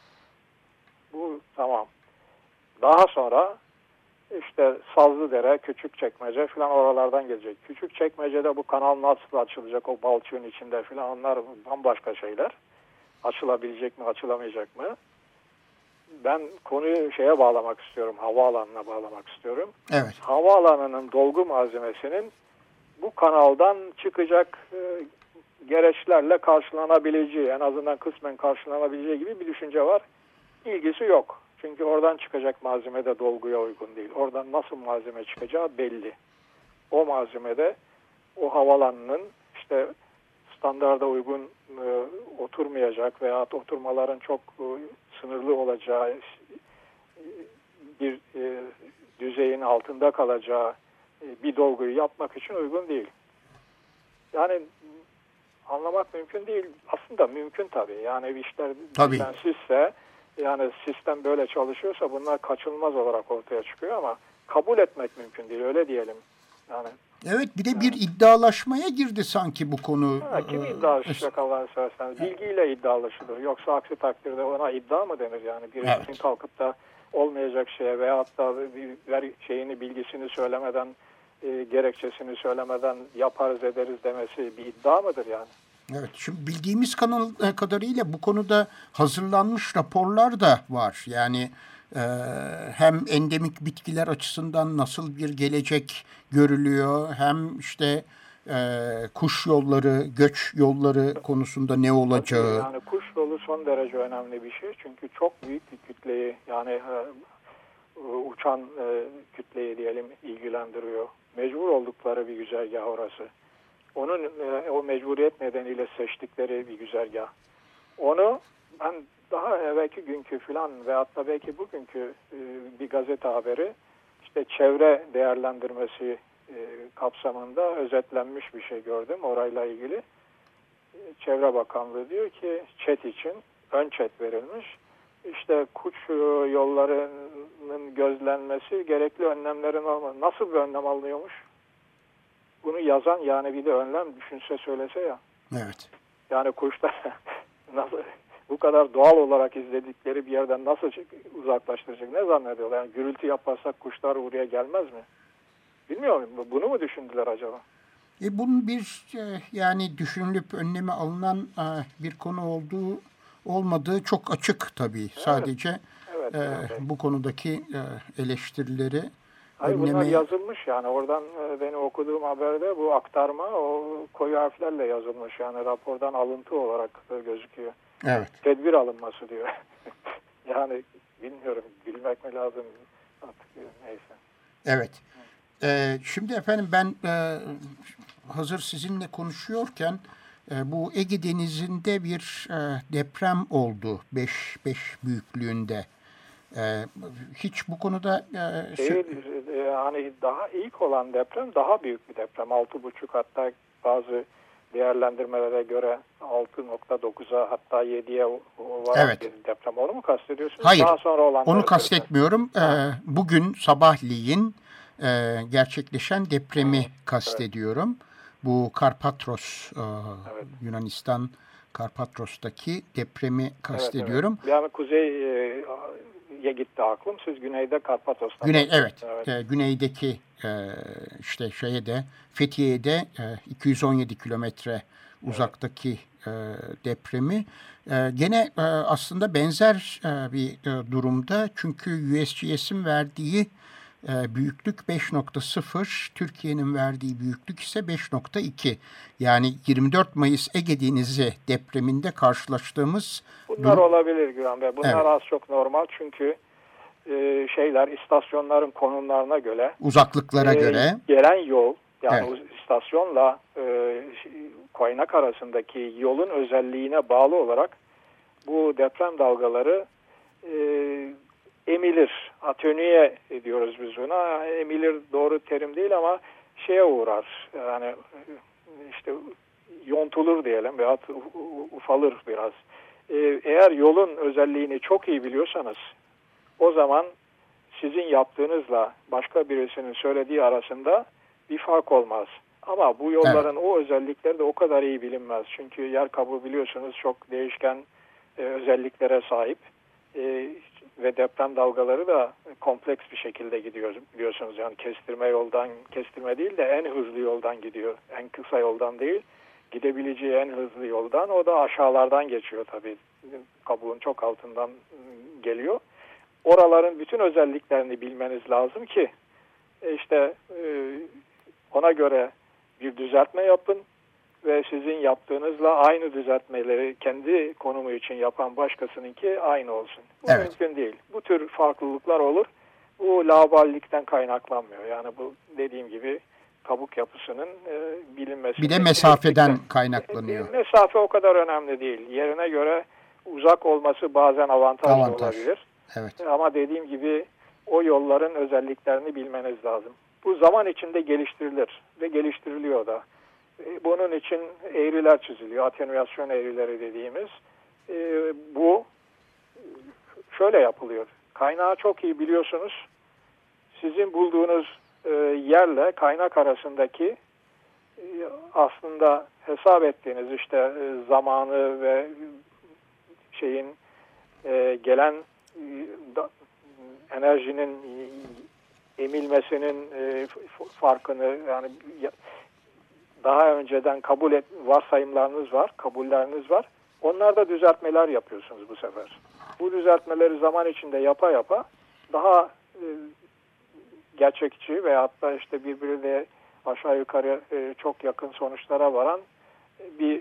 Bu tamam. Daha sonra işte Sazlıdere, Küçükçekmece falan oralardan gelecek. Küçükçekmece'de bu kanal nasıl açılacak, o balçığın içinde falan, onlar bambaşka şeyler. Açılabilecek mi, açılamayacak mı? Ben konuyu şeye bağlamak istiyorum, havaalanına bağlamak istiyorum.
Evet.
Havaalanının dolgu malzemesinin bu kanaldan çıkacak e, gereçlerle karşılanabileceği, en azından kısmen karşılanabileceği gibi bir düşünce var. İlgisi yok. Çünkü oradan çıkacak malzeme de dolguya uygun değil. Oradan nasıl malzeme çıkacağı belli. O malzemede o havalanının işte standarda uygun e, oturmayacak veya oturmaların çok e, sınırlı olacağı, e, bir e, düzeyin altında kalacağı e, bir dolguyu yapmak için uygun değil. Yani anlamak mümkün değil. Aslında mümkün tabii. Yani işler düzensizse, yani sistem böyle çalışıyorsa bunlar kaçınılmaz olarak ortaya çıkıyor ama kabul etmek mümkün değil, öyle diyelim. Yani
evet, bir de yani bir iddialaşmaya girdi sanki bu konu.
Ha, kim iddialaşacak Allah'ını seversen? Bilgiyle iddialaşılır. Yoksa aksi takdirde ona iddia mı denir yani? Birisinin evet. kalkıp da olmayacak şeye veyahut da bir şeyini, bilgisini söylemeden, e, gerekçesini söylemeden yaparız ederiz demesi bir iddia mıdır yani?
Evet, şimdi bildiğimiz kanal kadarıyla bu konuda hazırlanmış raporlar da var. Yani e, hem endemik bitkiler açısından nasıl bir gelecek görülüyor, hem işte e, kuş yolları, göç yolları konusunda ne olacağı.
Yani kuş yolu son derece önemli bir şey. Çünkü çok büyük bir kütleyi, yani e, uçan e, kütleyi diyelim ilgilendiriyor. Mecbur oldukları bir güzergah orası. Onun e, o mecburiyet nedeniyle seçtikleri bir güzergah. Onu ben daha evvelki günkü filan veyahut da belki bugünkü e, bir gazete haberi, işte çevre değerlendirmesi e, kapsamında özetlenmiş bir şey gördüm orayla ilgili. E, Çevre Bakanlığı diyor ki çet için ön çet verilmiş. İşte kuş yollarının gözlenmesi, gerekli önlemlerin olması. Nasıl bir önlem alınıyormuş? Bunu yazan yani bir de önlem düşünse söylese ya.
Evet.
Yani kuşlar nasıl bu kadar doğal olarak izledikleri bir yerden nasıl uzaklaştıracak, ne zannediyorlar? Yani gürültü yaparsak kuşlar oraya gelmez mi? Bilmiyorum. Bunu mu düşündüler acaba?
E bunun bir e, yani düşünülüp önlemi alınan e, bir konu olduğu olmadığı çok açık tabii. Evet. Sadece
evet,
e,
evet.
bu konudaki e, eleştirileri
Hayır,
önleme...
bunlar yazılmış yani oradan e, benim okuduğum haberde bu aktarma o koyu harflerle yazılmış, yani rapordan alıntı olarak e, gözüküyor.
Evet.
Tedbir alınması diyor. Yani bilmiyorum, bilmek mi lazım artık, neyse.
Evet. Ee, şimdi efendim ben e, hazır sizinle konuşuyorken e, bu Ege Denizi'nde bir e, deprem oldu. beş büyüklüğünde. E, hiç bu konuda... E,
Değil, e, hani daha ilk olan deprem daha büyük bir deprem. altı buçuk, hatta bazı değerlendirmelere göre altı nokta dokuza hatta yediye varan evet. bir deprem. Onu mu kastediyorsunuz?
Hayır,
daha sonra olan
onu kastetmiyorum. Ee, bugün sabahleyin e, gerçekleşen depremi evet. kastediyorum. Bu Karpatros, e, evet. Yunanistan Karpatros'taki depremi kastediyorum.
Evet, evet. Yani kuzey e, gitti aklım. Siz güneyde Karpatos'ta.
Güney, evet. evet. E, güneydeki e, işte şeye de Fethiye'de e, iki yüz on yedi kilometre uzaktaki e, depremi. E, gene e, aslında benzer e, bir e, durumda. Çünkü U S G S'in verdiği e, büyüklük beş nokta sıfır, Türkiye'nin verdiği büyüklük ise beş nokta iki. Yani yirmi dört Mayıs Ege Denizi depreminde karşılaştığımız
bunlar durum olabilir Güven Bey. Bunlar evet. az çok normal çünkü e, şeyler istasyonların konumlarına göre,
uzaklıklara e, göre
gelen yol, yani
evet.
istasyonla e, kaynak arasındaki yolun özelliğine bağlı olarak bu deprem dalgaları e, emilir. Atönüye ediyoruz biz buna. Emilir doğru terim değil ama şeye uğrar. Yani işte yontulur diyelim veyahut ufalır biraz. Ee, eğer yolun özelliğini çok iyi biliyorsanız o zaman sizin yaptığınızla başka birisinin söylediği arasında bir fark olmaz. Ama bu yolların evet. o özellikleri de o kadar iyi bilinmez. Çünkü yer kabuğu biliyorsunuz çok değişken e, özelliklere sahip. E, ve deprem dalgaları da kompleks bir şekilde gidiyor biliyorsunuz. Yani kestirme yoldan, kestirme değil de en hızlı yoldan gidiyor. En kısa yoldan değil, gidebileceği en hızlı yoldan. O da aşağılardan geçiyor tabii. Kabuğun çok altından geliyor. Oraların bütün özelliklerini bilmeniz lazım ki işte ona göre bir düzeltme yapın ve sizin yaptığınızla aynı düzeltmeleri kendi konumu için yapan başkasınınki aynı olsun. Bu evet. mümkün değil. Bu tür farklılıklar olur. Bu laubalilikten kaynaklanmıyor. Yani bu dediğim gibi kabuk yapısının e, bilinmesi.
Bir de mesafeden kaynaklanıyor.
E, mesafe o kadar önemli değil. Yerine göre uzak olması bazen avantajlı Avantaj. olabilir.
Evet.
Ama dediğim gibi o yolların özelliklerini bilmeniz lazım. Bu zaman içinde geliştirilir ve geliştiriliyor da. Bunun için eğriler çiziliyor. Atenuasyon eğrileri dediğimiz. E, bu şöyle yapılıyor. Kaynağı çok iyi biliyorsunuz. Sizin bulduğunuz e, yerle kaynak arasındaki e, aslında hesap ettiğiniz işte e, zamanı ve şeyin e, gelen e, da, enerjinin e, emilmesinin e, farkını yani daha önceden kabul et, varsayımlarınız var, kabulleriniz var. Onlarda düzeltmeler yapıyorsunuz bu sefer. Bu düzeltmeleri zaman içinde yapa yapa daha e, gerçekçi veyahut da işte birbirine aşağı yukarı e, çok yakın sonuçlara varan bir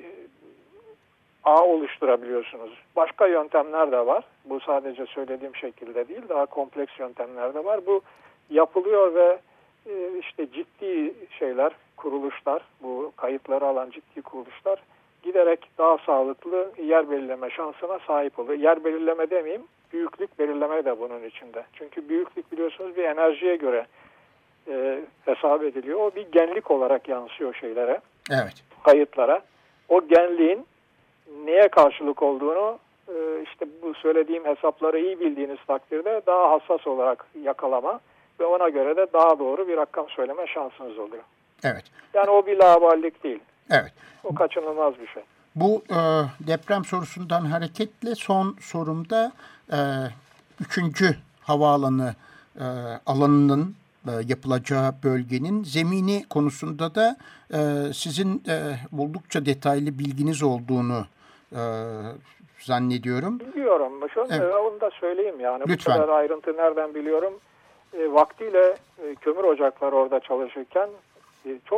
ağ oluşturabiliyorsunuz. Başka yöntemler de var. Bu sadece söylediğim şekilde değil, daha kompleks yöntemler de var. Bu yapılıyor ve e, işte ciddi şeyler, kuruluşlar, bu kayıtları alan ciddi kuruluşlar giderek daha sağlıklı yer belirleme şansına sahip oluyor. Yer belirleme demeyeyim, büyüklük belirleme de bunun içinde. Çünkü büyüklük biliyorsunuz bir enerjiye göre e, hesap ediliyor. O bir genlik olarak yansıyor şeylere,
evet.
kayıtlara. O genliğin neye karşılık olduğunu e, işte bu söylediğim hesapları iyi bildiğiniz takdirde daha hassas olarak yakalama ve ona göre de daha doğru bir rakam söyleme şansınız oluyor.
Evet.
Yani o bir laubalilik değil.
Evet.
O kaçınılmaz bir şey.
Bu e, deprem sorusundan hareketle son sorumda e, üçüncü havaalanı e, alanının e, yapılacağı bölgenin zemini konusunda da e, sizin e, oldukça detaylı bilginiz olduğunu e, zannediyorum.
Biliyorum. Şöyle, evet. Onu da söyleyeyim yani.
Lütfen.
Bu kadar ayrıntı nereden biliyorum? E, vaktiyle e, kömür ocakları orada çalışırken e, çok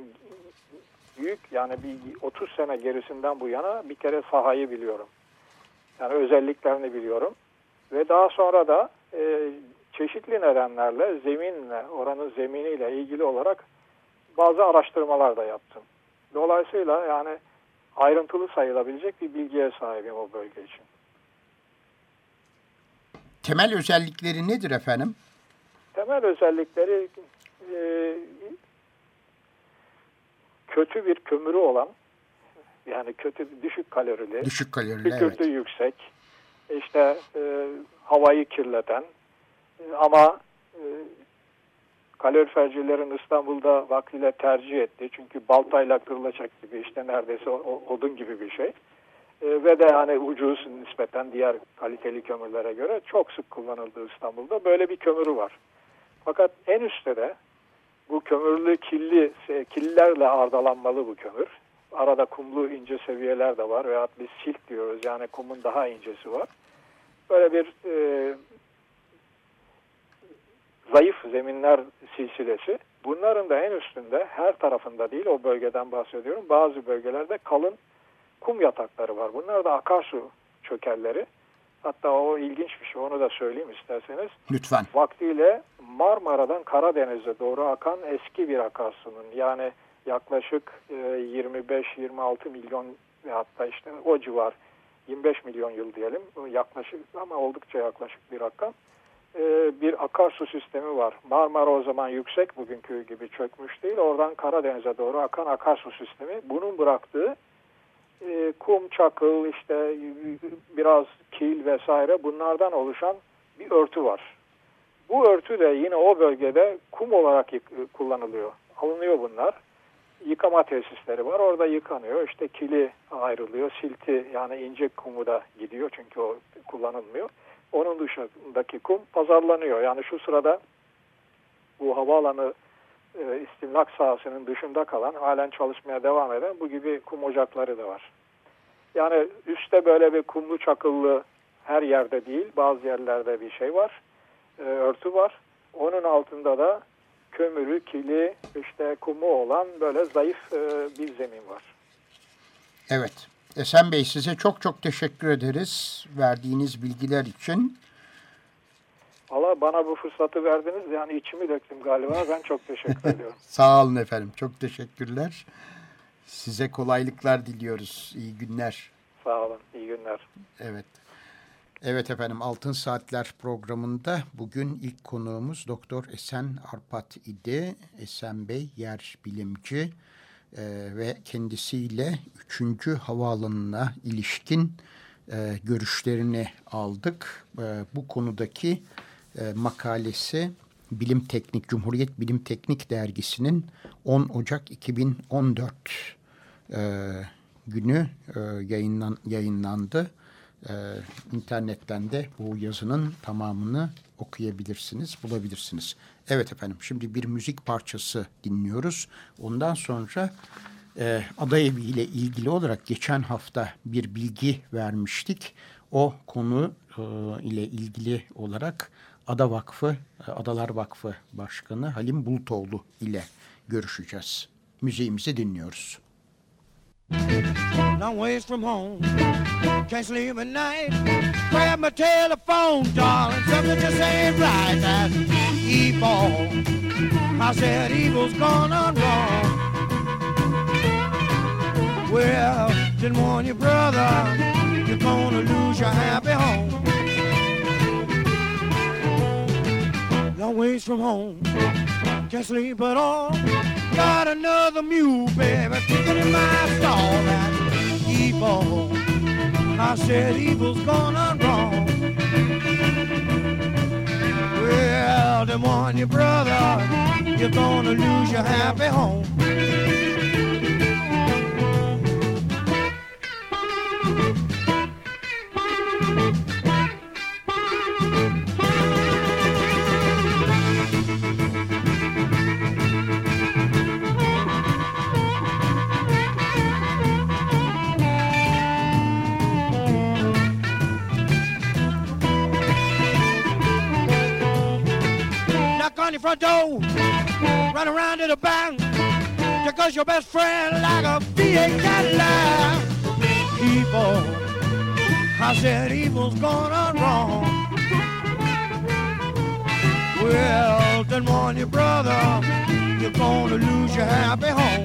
büyük yani bir otuz sene gerisinden bu yana bir kere sahayı biliyorum. Yani özelliklerini biliyorum. Ve daha sonra da e, çeşitli nedenlerle zeminle, oranın zeminiyle ilgili olarak bazı araştırmalar da yaptım. Dolayısıyla yani ayrıntılı sayılabilecek bir bilgiye sahibim o bölge için.
Temel özellikleri nedir efendim?
Temel özellikleri e, kötü bir kömürü olan, yani kötü düşük kalorili,
düşük kalorili,
kükürtü
evet.
yüksek, işte e, havayı kirleten e, ama e, kalorifercilerin İstanbul'da vaktiyle tercih etti. Çünkü baltayla kırılacak gibi işte neredeyse o, odun gibi bir şey. E, ve de yani ucuz nispeten diğer kaliteli kömürlere göre çok sık kullanıldığı İstanbul'da böyle bir kömürü var. Fakat en üstte de bu kömürlü killi, killerle ardalanmalı bu kömür. Arada kumlu ince seviyeler de var veyahut biz silt diyoruz, yani kumun daha incesi var. Böyle bir e, zayıf zeminler silsilesi. Bunların da en üstünde, her tarafında değil, o bölgeden bahsediyorum, bazı bölgelerde kalın kum yatakları var. Bunlar da akarsu çökelleri. Hatta o ilginç bir şey, onu da söyleyeyim isterseniz.
Lütfen.
Vaktiyle Marmara'dan Karadeniz'e doğru akan eski bir akarsunun, yani yaklaşık yirmi beş yirmi altı milyon ve hatta işte o civar yirmi beş milyon yıl diyelim, yaklaşık ama oldukça yaklaşık bir rakam, bir akarsu sistemi var. Marmara o zaman yüksek, bugünkü gibi çökmüş değil. Oradan Karadeniz'e doğru akan akarsu sistemi. Bunun bıraktığı kum, çakıl, işte biraz kil vesaire, bunlardan oluşan bir örtü var. Bu örtü de yine o bölgede kum olarak kullanılıyor. Alınıyor bunlar. Yıkama tesisleri var. Orada yıkanıyor. İşte kili ayrılıyor. Silti, yani ince kumu da gidiyor çünkü o kullanılmıyor. Onun dışındaki kum pazarlanıyor. Yani şu sırada bu havaalanı e, istimlak sahasının dışında kalan, halen çalışmaya devam eden bu gibi kum ocakları da var. Yani üstte böyle bir kumlu çakıllı, her yerde değil, bazı yerlerde bir şey var. E, örtü var. Onun altında da kömürü, kili, işte kumu olan böyle zayıf e, bir zemin var.
Evet. Esen Bey, size çok çok teşekkür ederiz verdiğiniz bilgiler için.
Valla bana bu fırsatı verdiniz. Yani içimi döktüm galiba. Ben çok teşekkür ediyorum.
Sağ olun efendim. Çok teşekkürler. Size kolaylıklar diliyoruz. İyi günler.
Sağ olun. İyi günler.
Evet. Evet efendim, Altın Saatler programında bugün ilk konuğumuz Doktor Esen Arpat idi. Esen Bey yer bilimci e, ve kendisiyle üçüncü havaalanına ilişkin e, görüşlerini aldık. E, bu konudaki e, makalesi Bilim Teknik, Cumhuriyet Bilim Teknik Dergisi'nin on Ocak iki bin on dört e, günü e, yayınlan, yayınlandı. Ee, internetten de bu yazının tamamını okuyabilirsiniz, bulabilirsiniz. Evet efendim, şimdi bir müzik parçası dinliyoruz. Ondan sonra e, ada evi ile ilgili olarak geçen hafta bir bilgi vermiştik. O konu e, ile ilgili olarak Ada Vakfı, Adalar Vakfı Başkanı Halim Bulutoğlu ile görüşeceğiz. Müziğimizi dinliyoruz.
Long ways from home, can't sleep at night. Grab my telephone, darling, something just ain't right. That's evil. I said evil's gone on wrong. Well, didn't warn you, brother, you're gonna lose your happy home. Long ways from home, can't sleep at all. Got another mule, baby, kicking in my stall. That's evil. I said evil's gone on wrong. Well, then warn your brother, you're gonna lose your happy home. On your front door, run around to the back, because your best friend like a V eight Cadillac. Evil, I said evil's gone on wrong. Well, then warn your brother, you're gonna lose your happy home.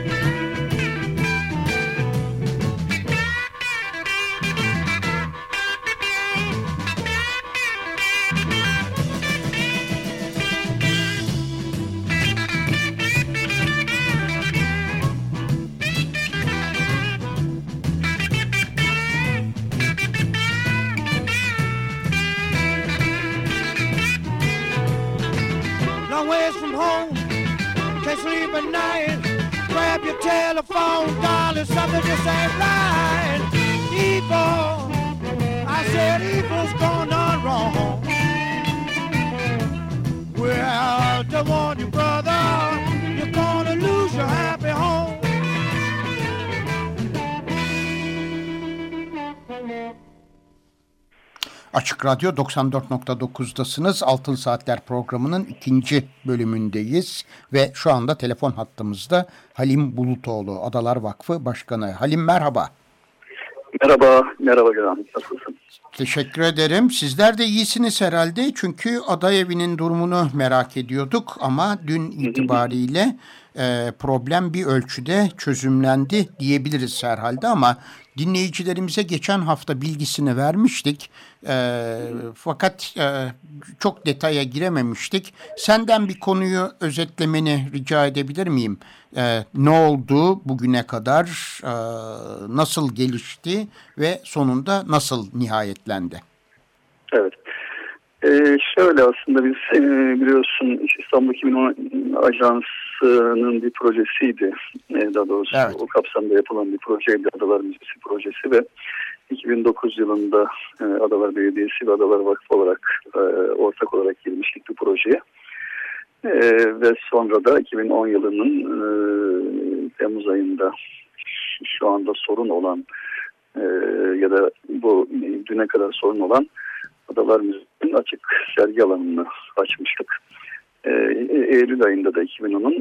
Ways from home, can't sleep at night. Grab your telephone, darling, something just ain't right. evil. I said evil's gone done wrong. Well, to warn you, brother, you're gonna lose your happy home.
Açık Radyo doksan dört nokta dokuzdasınız. Altın Saatler programının ikinci bölümündeyiz ve şu anda telefon hattımızda Halim Bulutoğlu, Adalar Vakfı Başkanı. Halim merhaba.
Merhaba, merhaba Gökhan. Nasılsın?
Teşekkür ederim. Sizler de iyisiniz herhalde çünkü ada evinin durumunu merak ediyorduk ama dün itibariyle e, problem bir ölçüde çözümlendi diyebiliriz herhalde ama dinleyicilerimize geçen hafta bilgisini vermiştik. E, fakat e, çok detaya girememiştik. Senden bir konuyu özetlemeni rica edebilir miyim? E, ne oldu bugüne kadar? E, nasıl gelişti ve sonunda nasıl nihayetlendi?
Evet. Ee, şöyle aslında biz e, biliyorsun İstanbul iki bin on Ajansı'nın bir projesiydi. E, daha doğrusu evet. O kapsamda yapılan bir projeydi. Adalar Müzesi projesi ve iki bin dokuz yılında e, Adalar Belediyesi ve Adalar Vakfı olarak e, ortak olarak girmiştik bu projeye. E, ve sonra da iki bin on yılının e, Temmuz ayında şu anda sorun olan e, ya da bu düne kadar sorun olan Adalar Müzesi'nin açık sergi alanını açmıştık. E, Eylül ayında da iki bin onun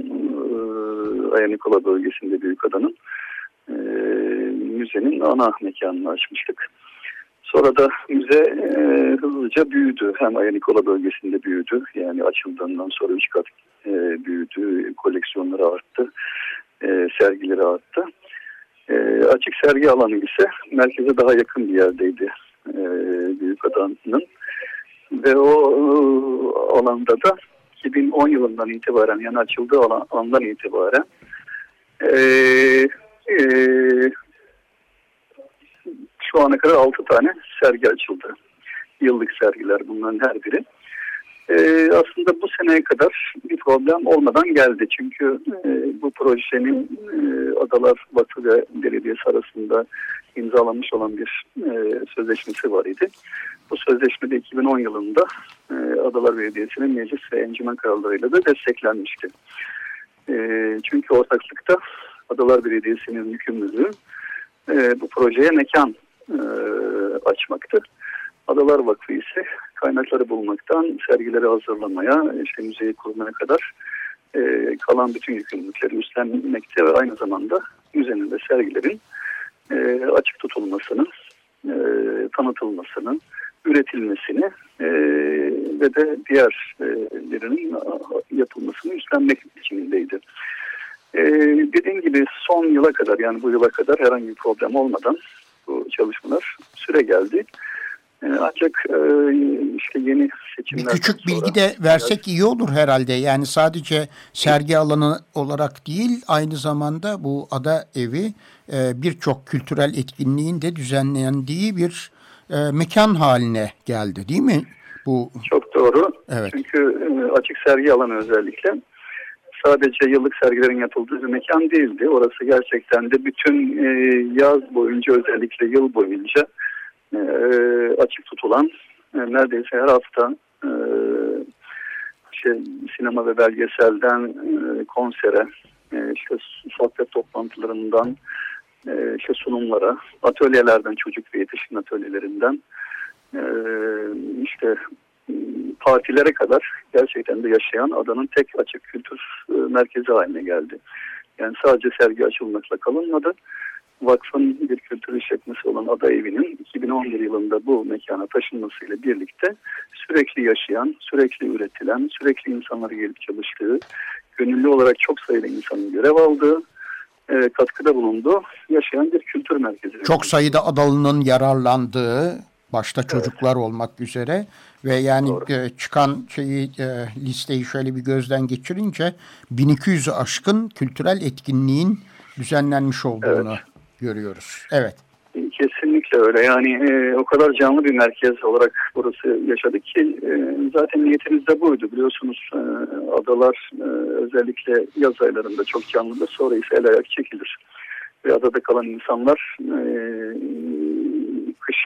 e, Ayanikola bölgesinde Büyükada'nın e, müzenin ana mekanını açmıştık. Sonra da müze e, hızlıca büyüdü. Hem Ayanikola bölgesinde büyüdü. Yani açıldığından sonra üç kat e, büyüdü. Koleksiyonları arttı. E, sergileri arttı. E, açık sergi alanı ise merkeze daha yakın bir yerdeydi. E, Büyükada'nın. Ve o e, alanda da iki bin on yılından itibaren yani açıldığı alan, andan itibaren e, e, şu ana kadar altı tane sergi açıldı. Yıllık sergiler bunların her biri. Ee, aslında bu seneye kadar bir problem olmadan geldi. Çünkü e, bu projenin e, Adalar Vakfı ve Belediyesi arasında imzalanmış olan bir e, sözleşmesi var idi. Bu sözleşmede iki bin on yılında e, Adalar Belediyesi'nin meclis ve encümen kararlarıyla da desteklenmişti. E, çünkü ortaklıkta Adalar Belediyesi'nin yükümlülüğü e, bu projeye mekan e, açmaktı. Adalar Vakfı ise kaynakları bulmaktan sergileri hazırlamaya, işte müzeyi kurmaya kadar e, kalan bütün yükümlülükleri üstlenmekte ve aynı zamanda müzenin ve sergilerin e, açık tutulmasını, e, tanıtılmasını, üretilmesini e, ve de diğerlerinin yapılmasını üstlenmek içindeydi. E, dediğim gibi son yıla kadar yani bu yıla kadar herhangi bir problem olmadan bu çalışmalar süre geldi. Ancak işte yeni seçimlerden
bir küçük
sonra...
bilgi de versek iyi olur herhalde. Yani sadece sergi alanı olarak değil, aynı zamanda bu ada evi birçok kültürel etkinliğin de düzenlendiği bir mekan haline geldi, değil mi? Bu
çok doğru.
Evet.
Çünkü açık sergi alanı özellikle sadece yıllık sergilerin yapıldığı bir mekan değildi. Orası gerçekten de bütün yaz boyunca, özellikle yıl boyunca E, açık tutulan e, neredeyse her hafta e, işte sinema ve belgeselden e, konsere, e, işte sohbet toplantılarından e, işte sunumlara, atölyelerden, çocuk ve yetişkin atölyelerinden e, işte partilere kadar gerçekten de yaşayan adanın tek açık kültür e, merkezi haline geldi. Yani sadece sergi açılmakla kalınmadı. Vakfın bir kültür işletmesi olan Ada Evi'nin iki bin on bir yılında bu mekana taşınmasıyla birlikte sürekli yaşayan, sürekli üretilen, sürekli insanlara gelip çalıştığı, gönüllü olarak çok sayıda insanın görev aldığı, e, katkıda bulunduğu yaşayan bir kültür merkezi.
Çok sayıda Adalı'nın yararlandığı, başta çocuklar evet. olmak üzere ve yani Doğru. çıkan şeyi e, listeyi şöyle bir gözden geçirince bin iki yüzü aşkın kültürel etkinliğin düzenlenmiş olduğunu evet. görüyoruz. Evet.
Kesinlikle öyle. Yani e, o kadar canlı bir merkez olarak burası yaşadık ki e, zaten niyetimiz de buydu. Biliyorsunuz e, adalar e, özellikle yaz aylarında çok canlıdır. Sonra ise el ayak çekilir. Ve adada kalan insanlar e,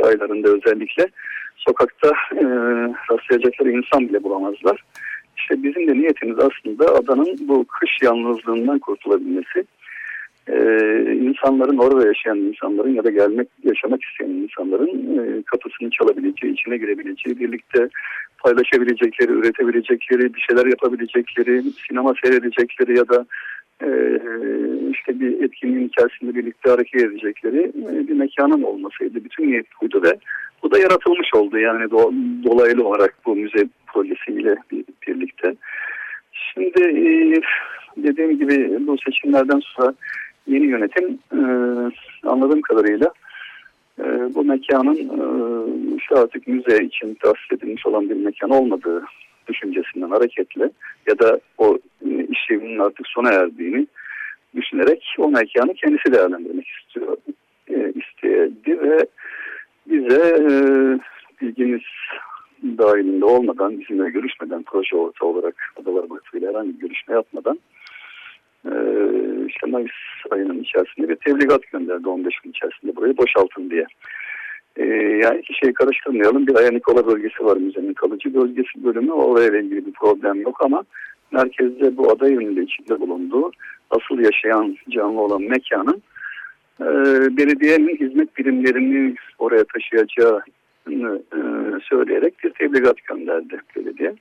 aylarında özellikle sokakta e, rastlayacakları insan bile bulamazlar. İşte bizim de niyetimiz aslında adanın bu kış yalnızlığından kurtulabilmesi. Ee, insanların, orada yaşayan insanların ya da gelmek, yaşamak isteyen insanların e, kapısını çalabileceği, içine girebileceği, birlikte paylaşabilecekleri, üretebilecekleri, bir şeyler yapabilecekleri, sinema seyredecekleri ya da e, işte bir etkinliğin içerisinde birlikte hareket edecekleri e, bir mekanın olmasıydı. Bütün niyet buydu ve bu da yaratılmış oldu. Yani do, dolaylı olarak bu müze projesiyle bir, birlikte. Şimdi e, dediğim gibi bu seçimlerden sonra yeni yönetim e, anladığım kadarıyla e, bu mekanın e, işte artık müze için tahsis edilmiş olan bir mekan olmadığı düşüncesinden hareketle ya da o e, işlevinin artık sona erdiğini düşünerek o mekanı kendisi değerlendirmek istiyor, e, istedi ve bize e, bilgimiz dahilinde olmadan, bizimle görüşmeden, proje ortağı olarak Adalar Vakfı ile herhangi bir görüşme yapmadan e, işte Mayıs ayının içerisinde bir tebligat gönderdi on beş gün içerisinde burayı boşaltın diye. E, yani iki şeyi karıştırmayalım. Bir Ayanikola bölgesi var, müzenin kalıcı bölgesi bölümü. Oraya ilgili bir problem yok ama merkezde bu ada yönünde içinde bulunduğu asıl yaşayan canlı olan mekanın e, belediyenin hizmet birimlerini oraya taşıyacağı söyleyerek bir tebligat gönderdi belediye.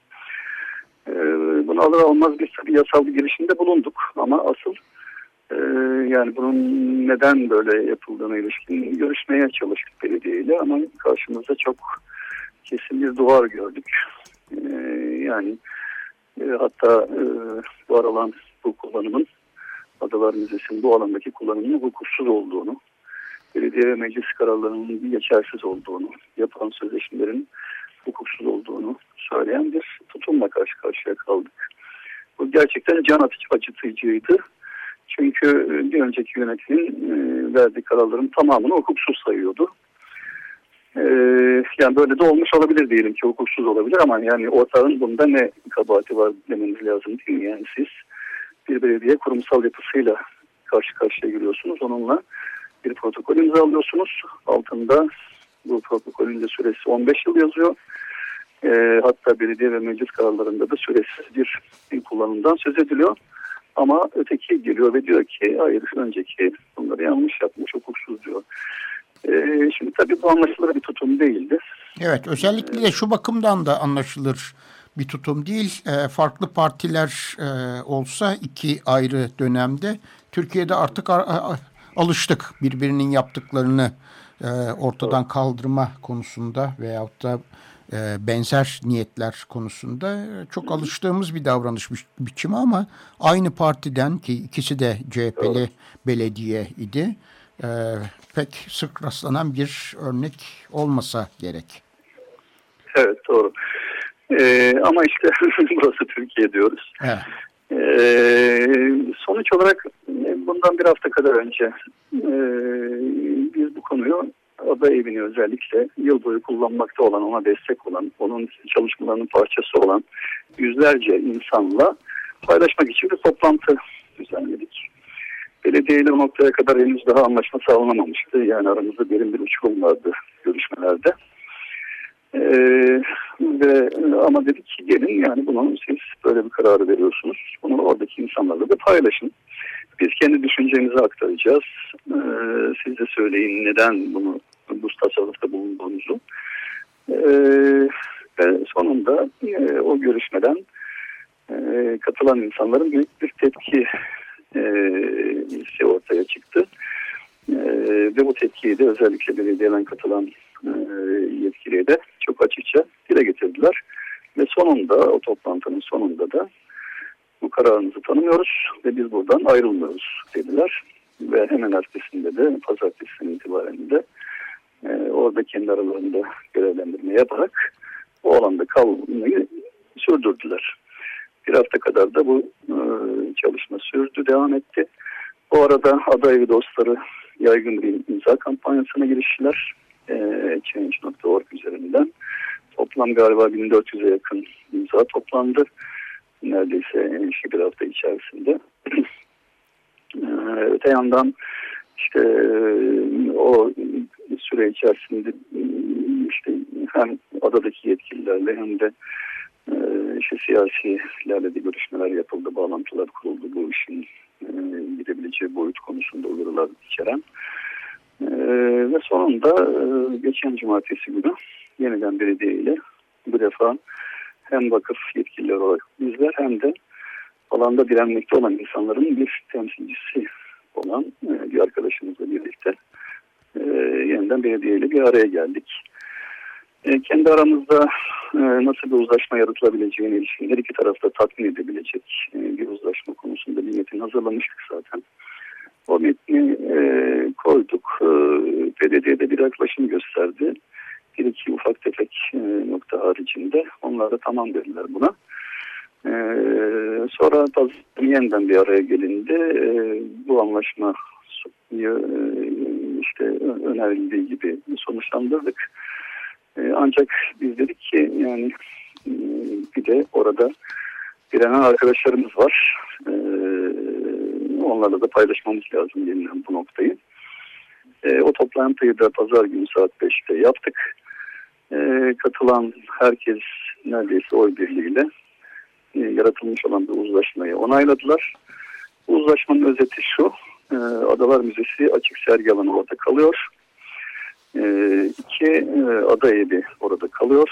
Bunu alır almaz biz tabii yasal bir girişimde bulunduk ama asıl yani bunun neden böyle yapıldığına ilişkin görüşmeye çalıştık belediyeyle ama karşımızda çok kesin bir duvar gördük. Yani hatta var olan bu kullanımın, Adalar Müzesi'nin bu alandaki kullanımının hukuksuz olduğunu, belediye ve meclis kararlarının geçersiz olduğunu, yapılan sözleşmelerin hukuksuz olduğunu söyleyen bir tutumla karşı karşıya kaldık. Bu gerçekten can acıtıcıydı. Çünkü bir önceki yönetimin verdiği kararların tamamını hukuksuz sayıyordu. Yani böyle de olmuş olabilir diyelim ki hukuksuz olabilir ama yani ortağın bunda ne kabahati var demeniz lazım değil mi? Yani siz bir belediye kurumsal yapısıyla karşı karşıya geliyorsunuz. Onunla bir protokol imzalıyorsunuz. Altında bu protokolün de süresi on beş yıl yazıyor. E, hatta belediye ve meclis kararlarında da süresiz bir kullanımdan söz ediliyor. Ama öteki geliyor ve diyor ki hayır önceki bunları yanlış yapmış, hukuksuz diyor. E, şimdi tabii bu anlaşılır bir tutum değildi.
Evet, özellikle de şu bakımdan da anlaşılır bir tutum değil. E, farklı partiler e, olsa iki ayrı dönemde Türkiye'de artık a, a, alıştık birbirinin yaptıklarını e, ortadan kaldırma konusunda veyahut da e, benzer niyetler konusunda çok Hı-hı. alıştığımız bir davranış bi- biçimi ama aynı partiden ki ikisi de C H P'li evet. belediye idi e, pek sık rastlanan bir örnek olmasa gerek.
Evet doğru. Ee, ama işte burası Türkiye diyoruz. Evet. Ee, sonuç olarak bundan bir hafta kadar önce e, biz bu konuyu ada evini özellikle yıl boyu kullanmakta olan, ona destek olan, onun çalışmalarının parçası olan yüzlerce insanla paylaşmak için bir toplantı düzenledik. Belediyeyle o noktaya kadar henüz daha anlaşma sağlanamamıştı. Yani aramızda derin bir uçurum vardı görüşmelerde. Ee, ve ama dedik ki gelin yani bunu siz böyle bir kararı veriyorsunuz. Bunu oradaki insanlarla da paylaşın. Biz kendi düşüncemizi aktaracağız. Ee, siz de söyleyin neden bunu bu tasarrufta bulunduğunuzu. Ee, ve sonunda e, o görüşmeden e, katılan insanların büyük bir tepki e, ortaya çıktı. E, ve bu tepkiyi de özellikle belediyeden katılan e, yetkiliye de çok açıkça dile getirdiler. Ve sonunda o toplantının sonunda da bu kararınızı tanımıyoruz ve biz buradan ayrılmıyoruz dediler. Ve hemen ertesinde de pazartesinin itibaren de e, orada kendi aralarında görevlendirme yaparak o alanda kalmayı sürdürdüler. Bir hafta kadar da bu e, çalışma sürdü, devam etti. Bu arada ada evi dostları yaygın bir imza kampanyasına giriştiler. E, change nokta org üzerinden. Toplam galiba bin dört yüze yakın imza toplandı. Neredeyse işte bir hafta içerisinde. Öte yandan işte o süre içerisinde hem adadaki yetkililerle hem de e, işte siyasilerle de görüşmeler yapıldı, bağlantılar kuruldu bu işin e, gidebileceği boyut konusunda uyarılar içeren. E, ve sonunda e, geçen cumartesi günü yeniden belediye ile bu defa hem vakıf yetkilileri olarak bizler hem de alanda direnmekte olan insanların bir temsilcisi olan e, bir arkadaşımızla birlikte e, yeniden belediye ile bir araya geldik. E, kendi aramızda e, nasıl bir uzlaşma yaratılabileceğine ilişkin her iki tarafta tatmin edebilecek e, bir uzlaşma konusunda bir metin hazırlamıştık zaten. O metni e, koyduk. E, belediyede bir yaklaşım gösterdi. Bir iki ufak tefek e, nokta haricinde onlar da tamam dediler buna. E, sonra yeniden bir araya gelindi. E, bu anlaşma e, işte önerildiği gibi sonuçlandırdık. E, ancak biz dedik ki yani e, bir de orada direnen arkadaşlarımız var. E, onlarla da paylaşmamız lazım yeniden bu noktayı. E, o toplantıyı da pazar günü saat beşte yaptık. E, katılan herkes neredeyse oy birliğiyle e, yaratılmış olan bir uzlaşmayı onayladılar. Bu uzlaşmanın özeti şu: e, Adalar Müzesi açık sergi alanı orada kalıyor. E, iki e, ada evi orada kalıyor.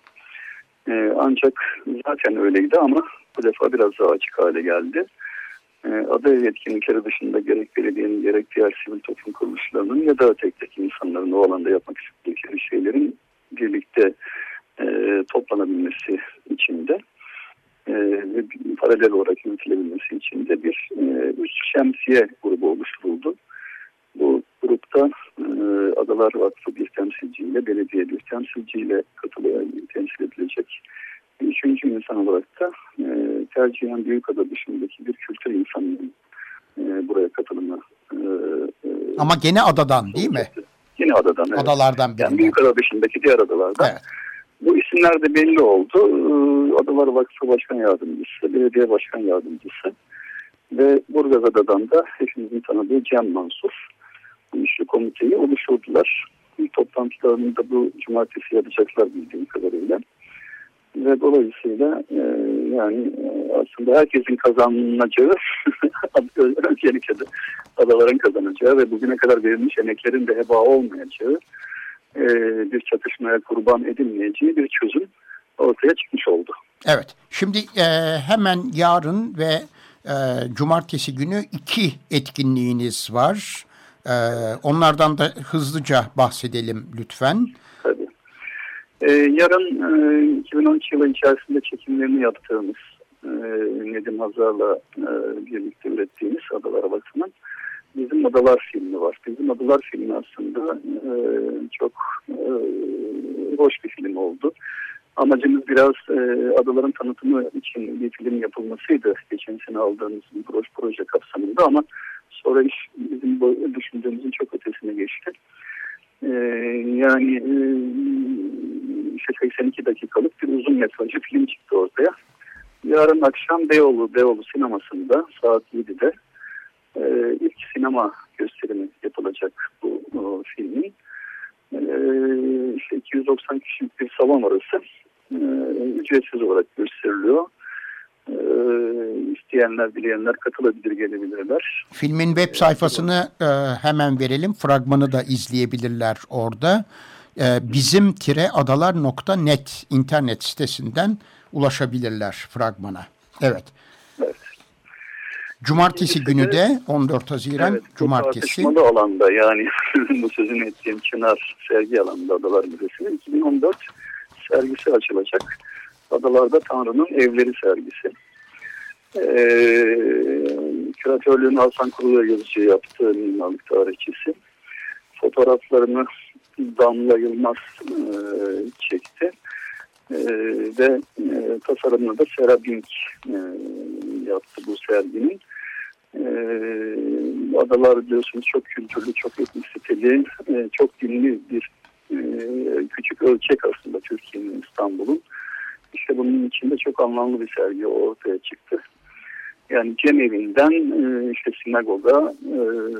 E, ancak zaten öyleydi ama bu defa biraz daha açık hale geldi. E, ada evi etkinlikleri dışında gerek belediyenin gerek diğer sivil toplum kuruluşlarının ya da tek tek insanların o alanda yapmak istedikleri şeylerin birlikte e, toplanabilmesi için de e, ve paralel olarak yürütülebilmesi için de bir e, üst şemsiye grubu oluşturuldu. Bu grupta e, Adalar Vakfı bir temsilciyle, belediye bir temsilciyle katılıyor, temsil edilecek. Üçüncü insan olarak da e, tercihen Büyükada dışındaki bir kültür insanının e, buraya katılımı. E, e,
Ama gene adadan değil mi?
Yine adadan. Evet.
Adalardan biri.
Yani Büyükada dışındaki diğer adalardan.
Evet.
Bu isimler de belli oldu. Adalar Vakfı Başkan Yardımcısı, Belediye Başkan Yardımcısı ve Burgazada'dan da hepimizin tanıdığı Cem Mansur bu işli komiteyi oluşturdular. İlk toplantılarını da bu cumartesi yapacaklar bildiğim kadarıyla. Ve dolayısıyla e, yani aslında herkesin kazanacağı, özellikle de adaların kazanacağı ve bugüne kadar verilmiş emeklerin de heba olmayacağı, e, bir çatışmaya kurban edilmeyeceği bir çözüm ortaya çıkmış oldu.
Evet. Şimdi e, hemen yarın ve e, cumartesi günü iki etkinliğiniz var. E, onlardan da hızlıca bahsedelim lütfen.
Tabii. Ee, yarın e, iki bin on üç yılı içerisinde çekimlerini yaptığımız e, Nedim Hazar'la e, birlikte ürettiğimiz Adalar Vakfı'nın Bizim Adalar filmi var. Bizim Adalar filmi aslında e, çok e, hoş bir film oldu. Amacımız biraz e, adaların tanıtımı için bir film yapılmasıydı. Geçen sene aldığımız bir proje, proje kapsamında ama sonra iş bizim düşündüğümüzün çok ötesine geçti. Ee, yani e, işte seksen iki dakikalık bir uzun metrajlı film çıktı ortaya. Yarın akşam Beyoğlu, Beyoğlu sinemasında saat yedide e, ilk sinema gösterimi yapılacak bu o, filmin. E, işte iki yüz doksan kişilik bir salon arası e, ücretsiz olarak gösteriliyor. E, isteyenler, dileyenler katılabilir, gelebilirler.
Filmin web sayfasını e, hemen verelim. Fragmanı da izleyebilirler orada. E, bizim adalar nokta net internet sitesinden ulaşabilirler fragmana. Evet.
Evet.
Cumartesi işte günü de on dört Haziran
evet,
Cumartesi.
Bu alanda yani bu sözünü ettiğim Çınar sergi alanında Adalar Müzesi'nin iki bin on dört sergisi açılacak. Adalarda Tanrı'nın Evleri sergisi. Ee, küratörlüğünü Hasan Kurulu yazıcı yaptığı mimarlık tarihçisi. Fotoğraflarını Damla Yılmaz e, çekti. E, ve e, tasarımını da Sera Bink e, yaptı bu serginin. E, adalar biliyorsunuz çok kültürlü, çok etnisiteli, e, çok dinli bir e, küçük ölçek aslında Türkiye'nin, İstanbul'un. İşte bunun içinde çok anlamlı bir sergi ortaya çıktı. Yani cemevinden e, işte sinagoga, e,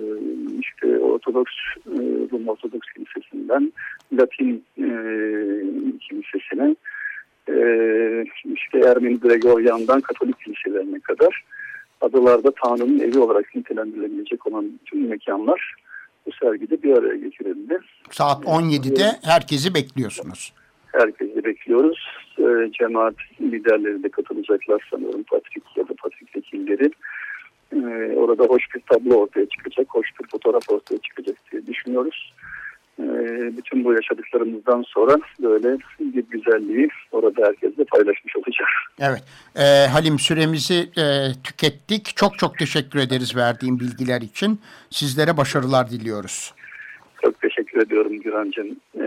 işte Ortodoks e, Rum Ortodoks Kilisesi'nden Latin e, Kilisesi'ne, e, işte Ermeni Gregoryan'dan Katolik kiliselerine kadar adalarda Tanrı'nın evi olarak nitelendirilebilecek olan tüm mekanlar bu sergide bir araya getirildi.
Saat on yedide herkesi bekliyorsunuz.
Herkesi bekliyoruz. E, cemaat liderleri de katılacaklar sanıyorum. Patrik ya da patrik vekilleri. E, orada hoş bir tablo ortaya çıkacak, hoş bir fotoğraf ortaya çıkacak diye düşünüyoruz. E, bütün bu yaşadıklarımızdan sonra böyle bir güzelliği orada herkesle paylaşmış olacağız.
Evet. E, Halim, süremizi e, tükettik. Çok çok teşekkür ederiz verdiğin bilgiler için. Sizlere başarılar diliyoruz.
Çok teşekkür ediyorum Gürancığım. Ee,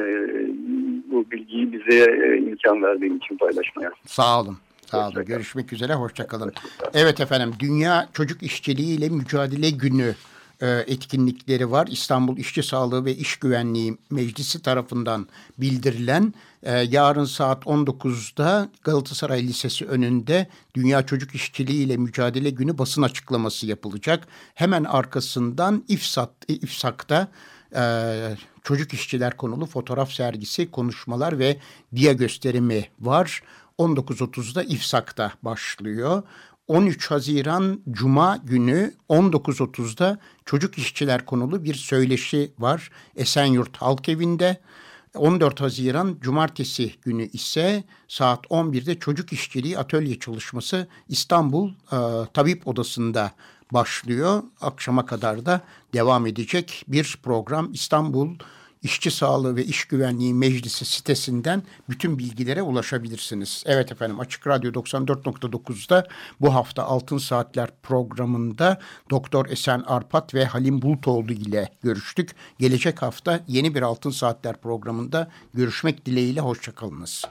bu bilgiyi bize e, imkan verdiğin için paylaşmaya.
Sağ olun. Sağ olun. Görüşmek üzere. Hoşçakalın. Evet efendim. Dünya Çocuk İşçiliği ile Mücadele Günü e, etkinlikleri var. İstanbul İşçi Sağlığı ve İş Güvenliği Meclisi tarafından bildirilen e, yarın saat on dokuzda Galatasaray Lisesi önünde Dünya Çocuk İşçiliği ile Mücadele Günü basın açıklaması yapılacak. Hemen arkasından İFSAT, İFSAK'ta Ee, çocuk işçiler konulu fotoğraf sergisi, konuşmalar ve diya gösterimi var. on dokuz otuzda İFSAK'ta başlıyor. on üç Haziran Cuma günü on dokuz otuzda çocuk işçiler konulu bir söyleşi var Esenyurt Halk Evi'nde. on dört Haziran Cumartesi günü ise saat on birde çocuk işçiliği atölye çalışması İstanbul e, Tabip Odası'nda başlıyor. Akşama kadar da devam edecek bir program. İstanbul İşçi Sağlığı ve İş Güvenliği Meclisi sitesinden bütün bilgilere ulaşabilirsiniz. Evet efendim, Açık Radyo doksan dört nokta dokuzda bu hafta Altın Saatler programında Doktor Esen Arpat ve Halim Bulutoğlu ile görüştük. Gelecek hafta yeni bir Altın Saatler programında görüşmek dileğiyle, hoşçakalınız.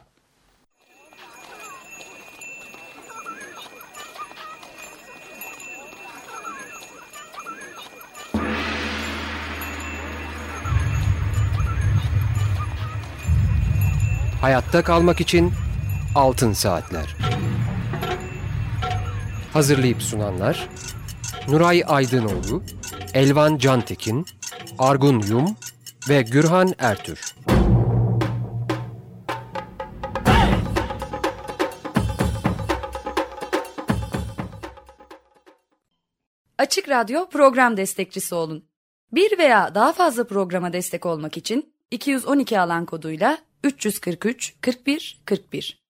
Hayatta kalmak için Altın Saatler. Hazırlayıp sunanlar Nuray Aydınoğlu, Elvan Cantekin, Argun Yum ve Gürhan Ertür.
Açık Radyo program destekçisi olun. Bir veya daha fazla programa destek olmak için iki yüz on iki alan koduyla üç yüz kırk üç kırk bir kırk bir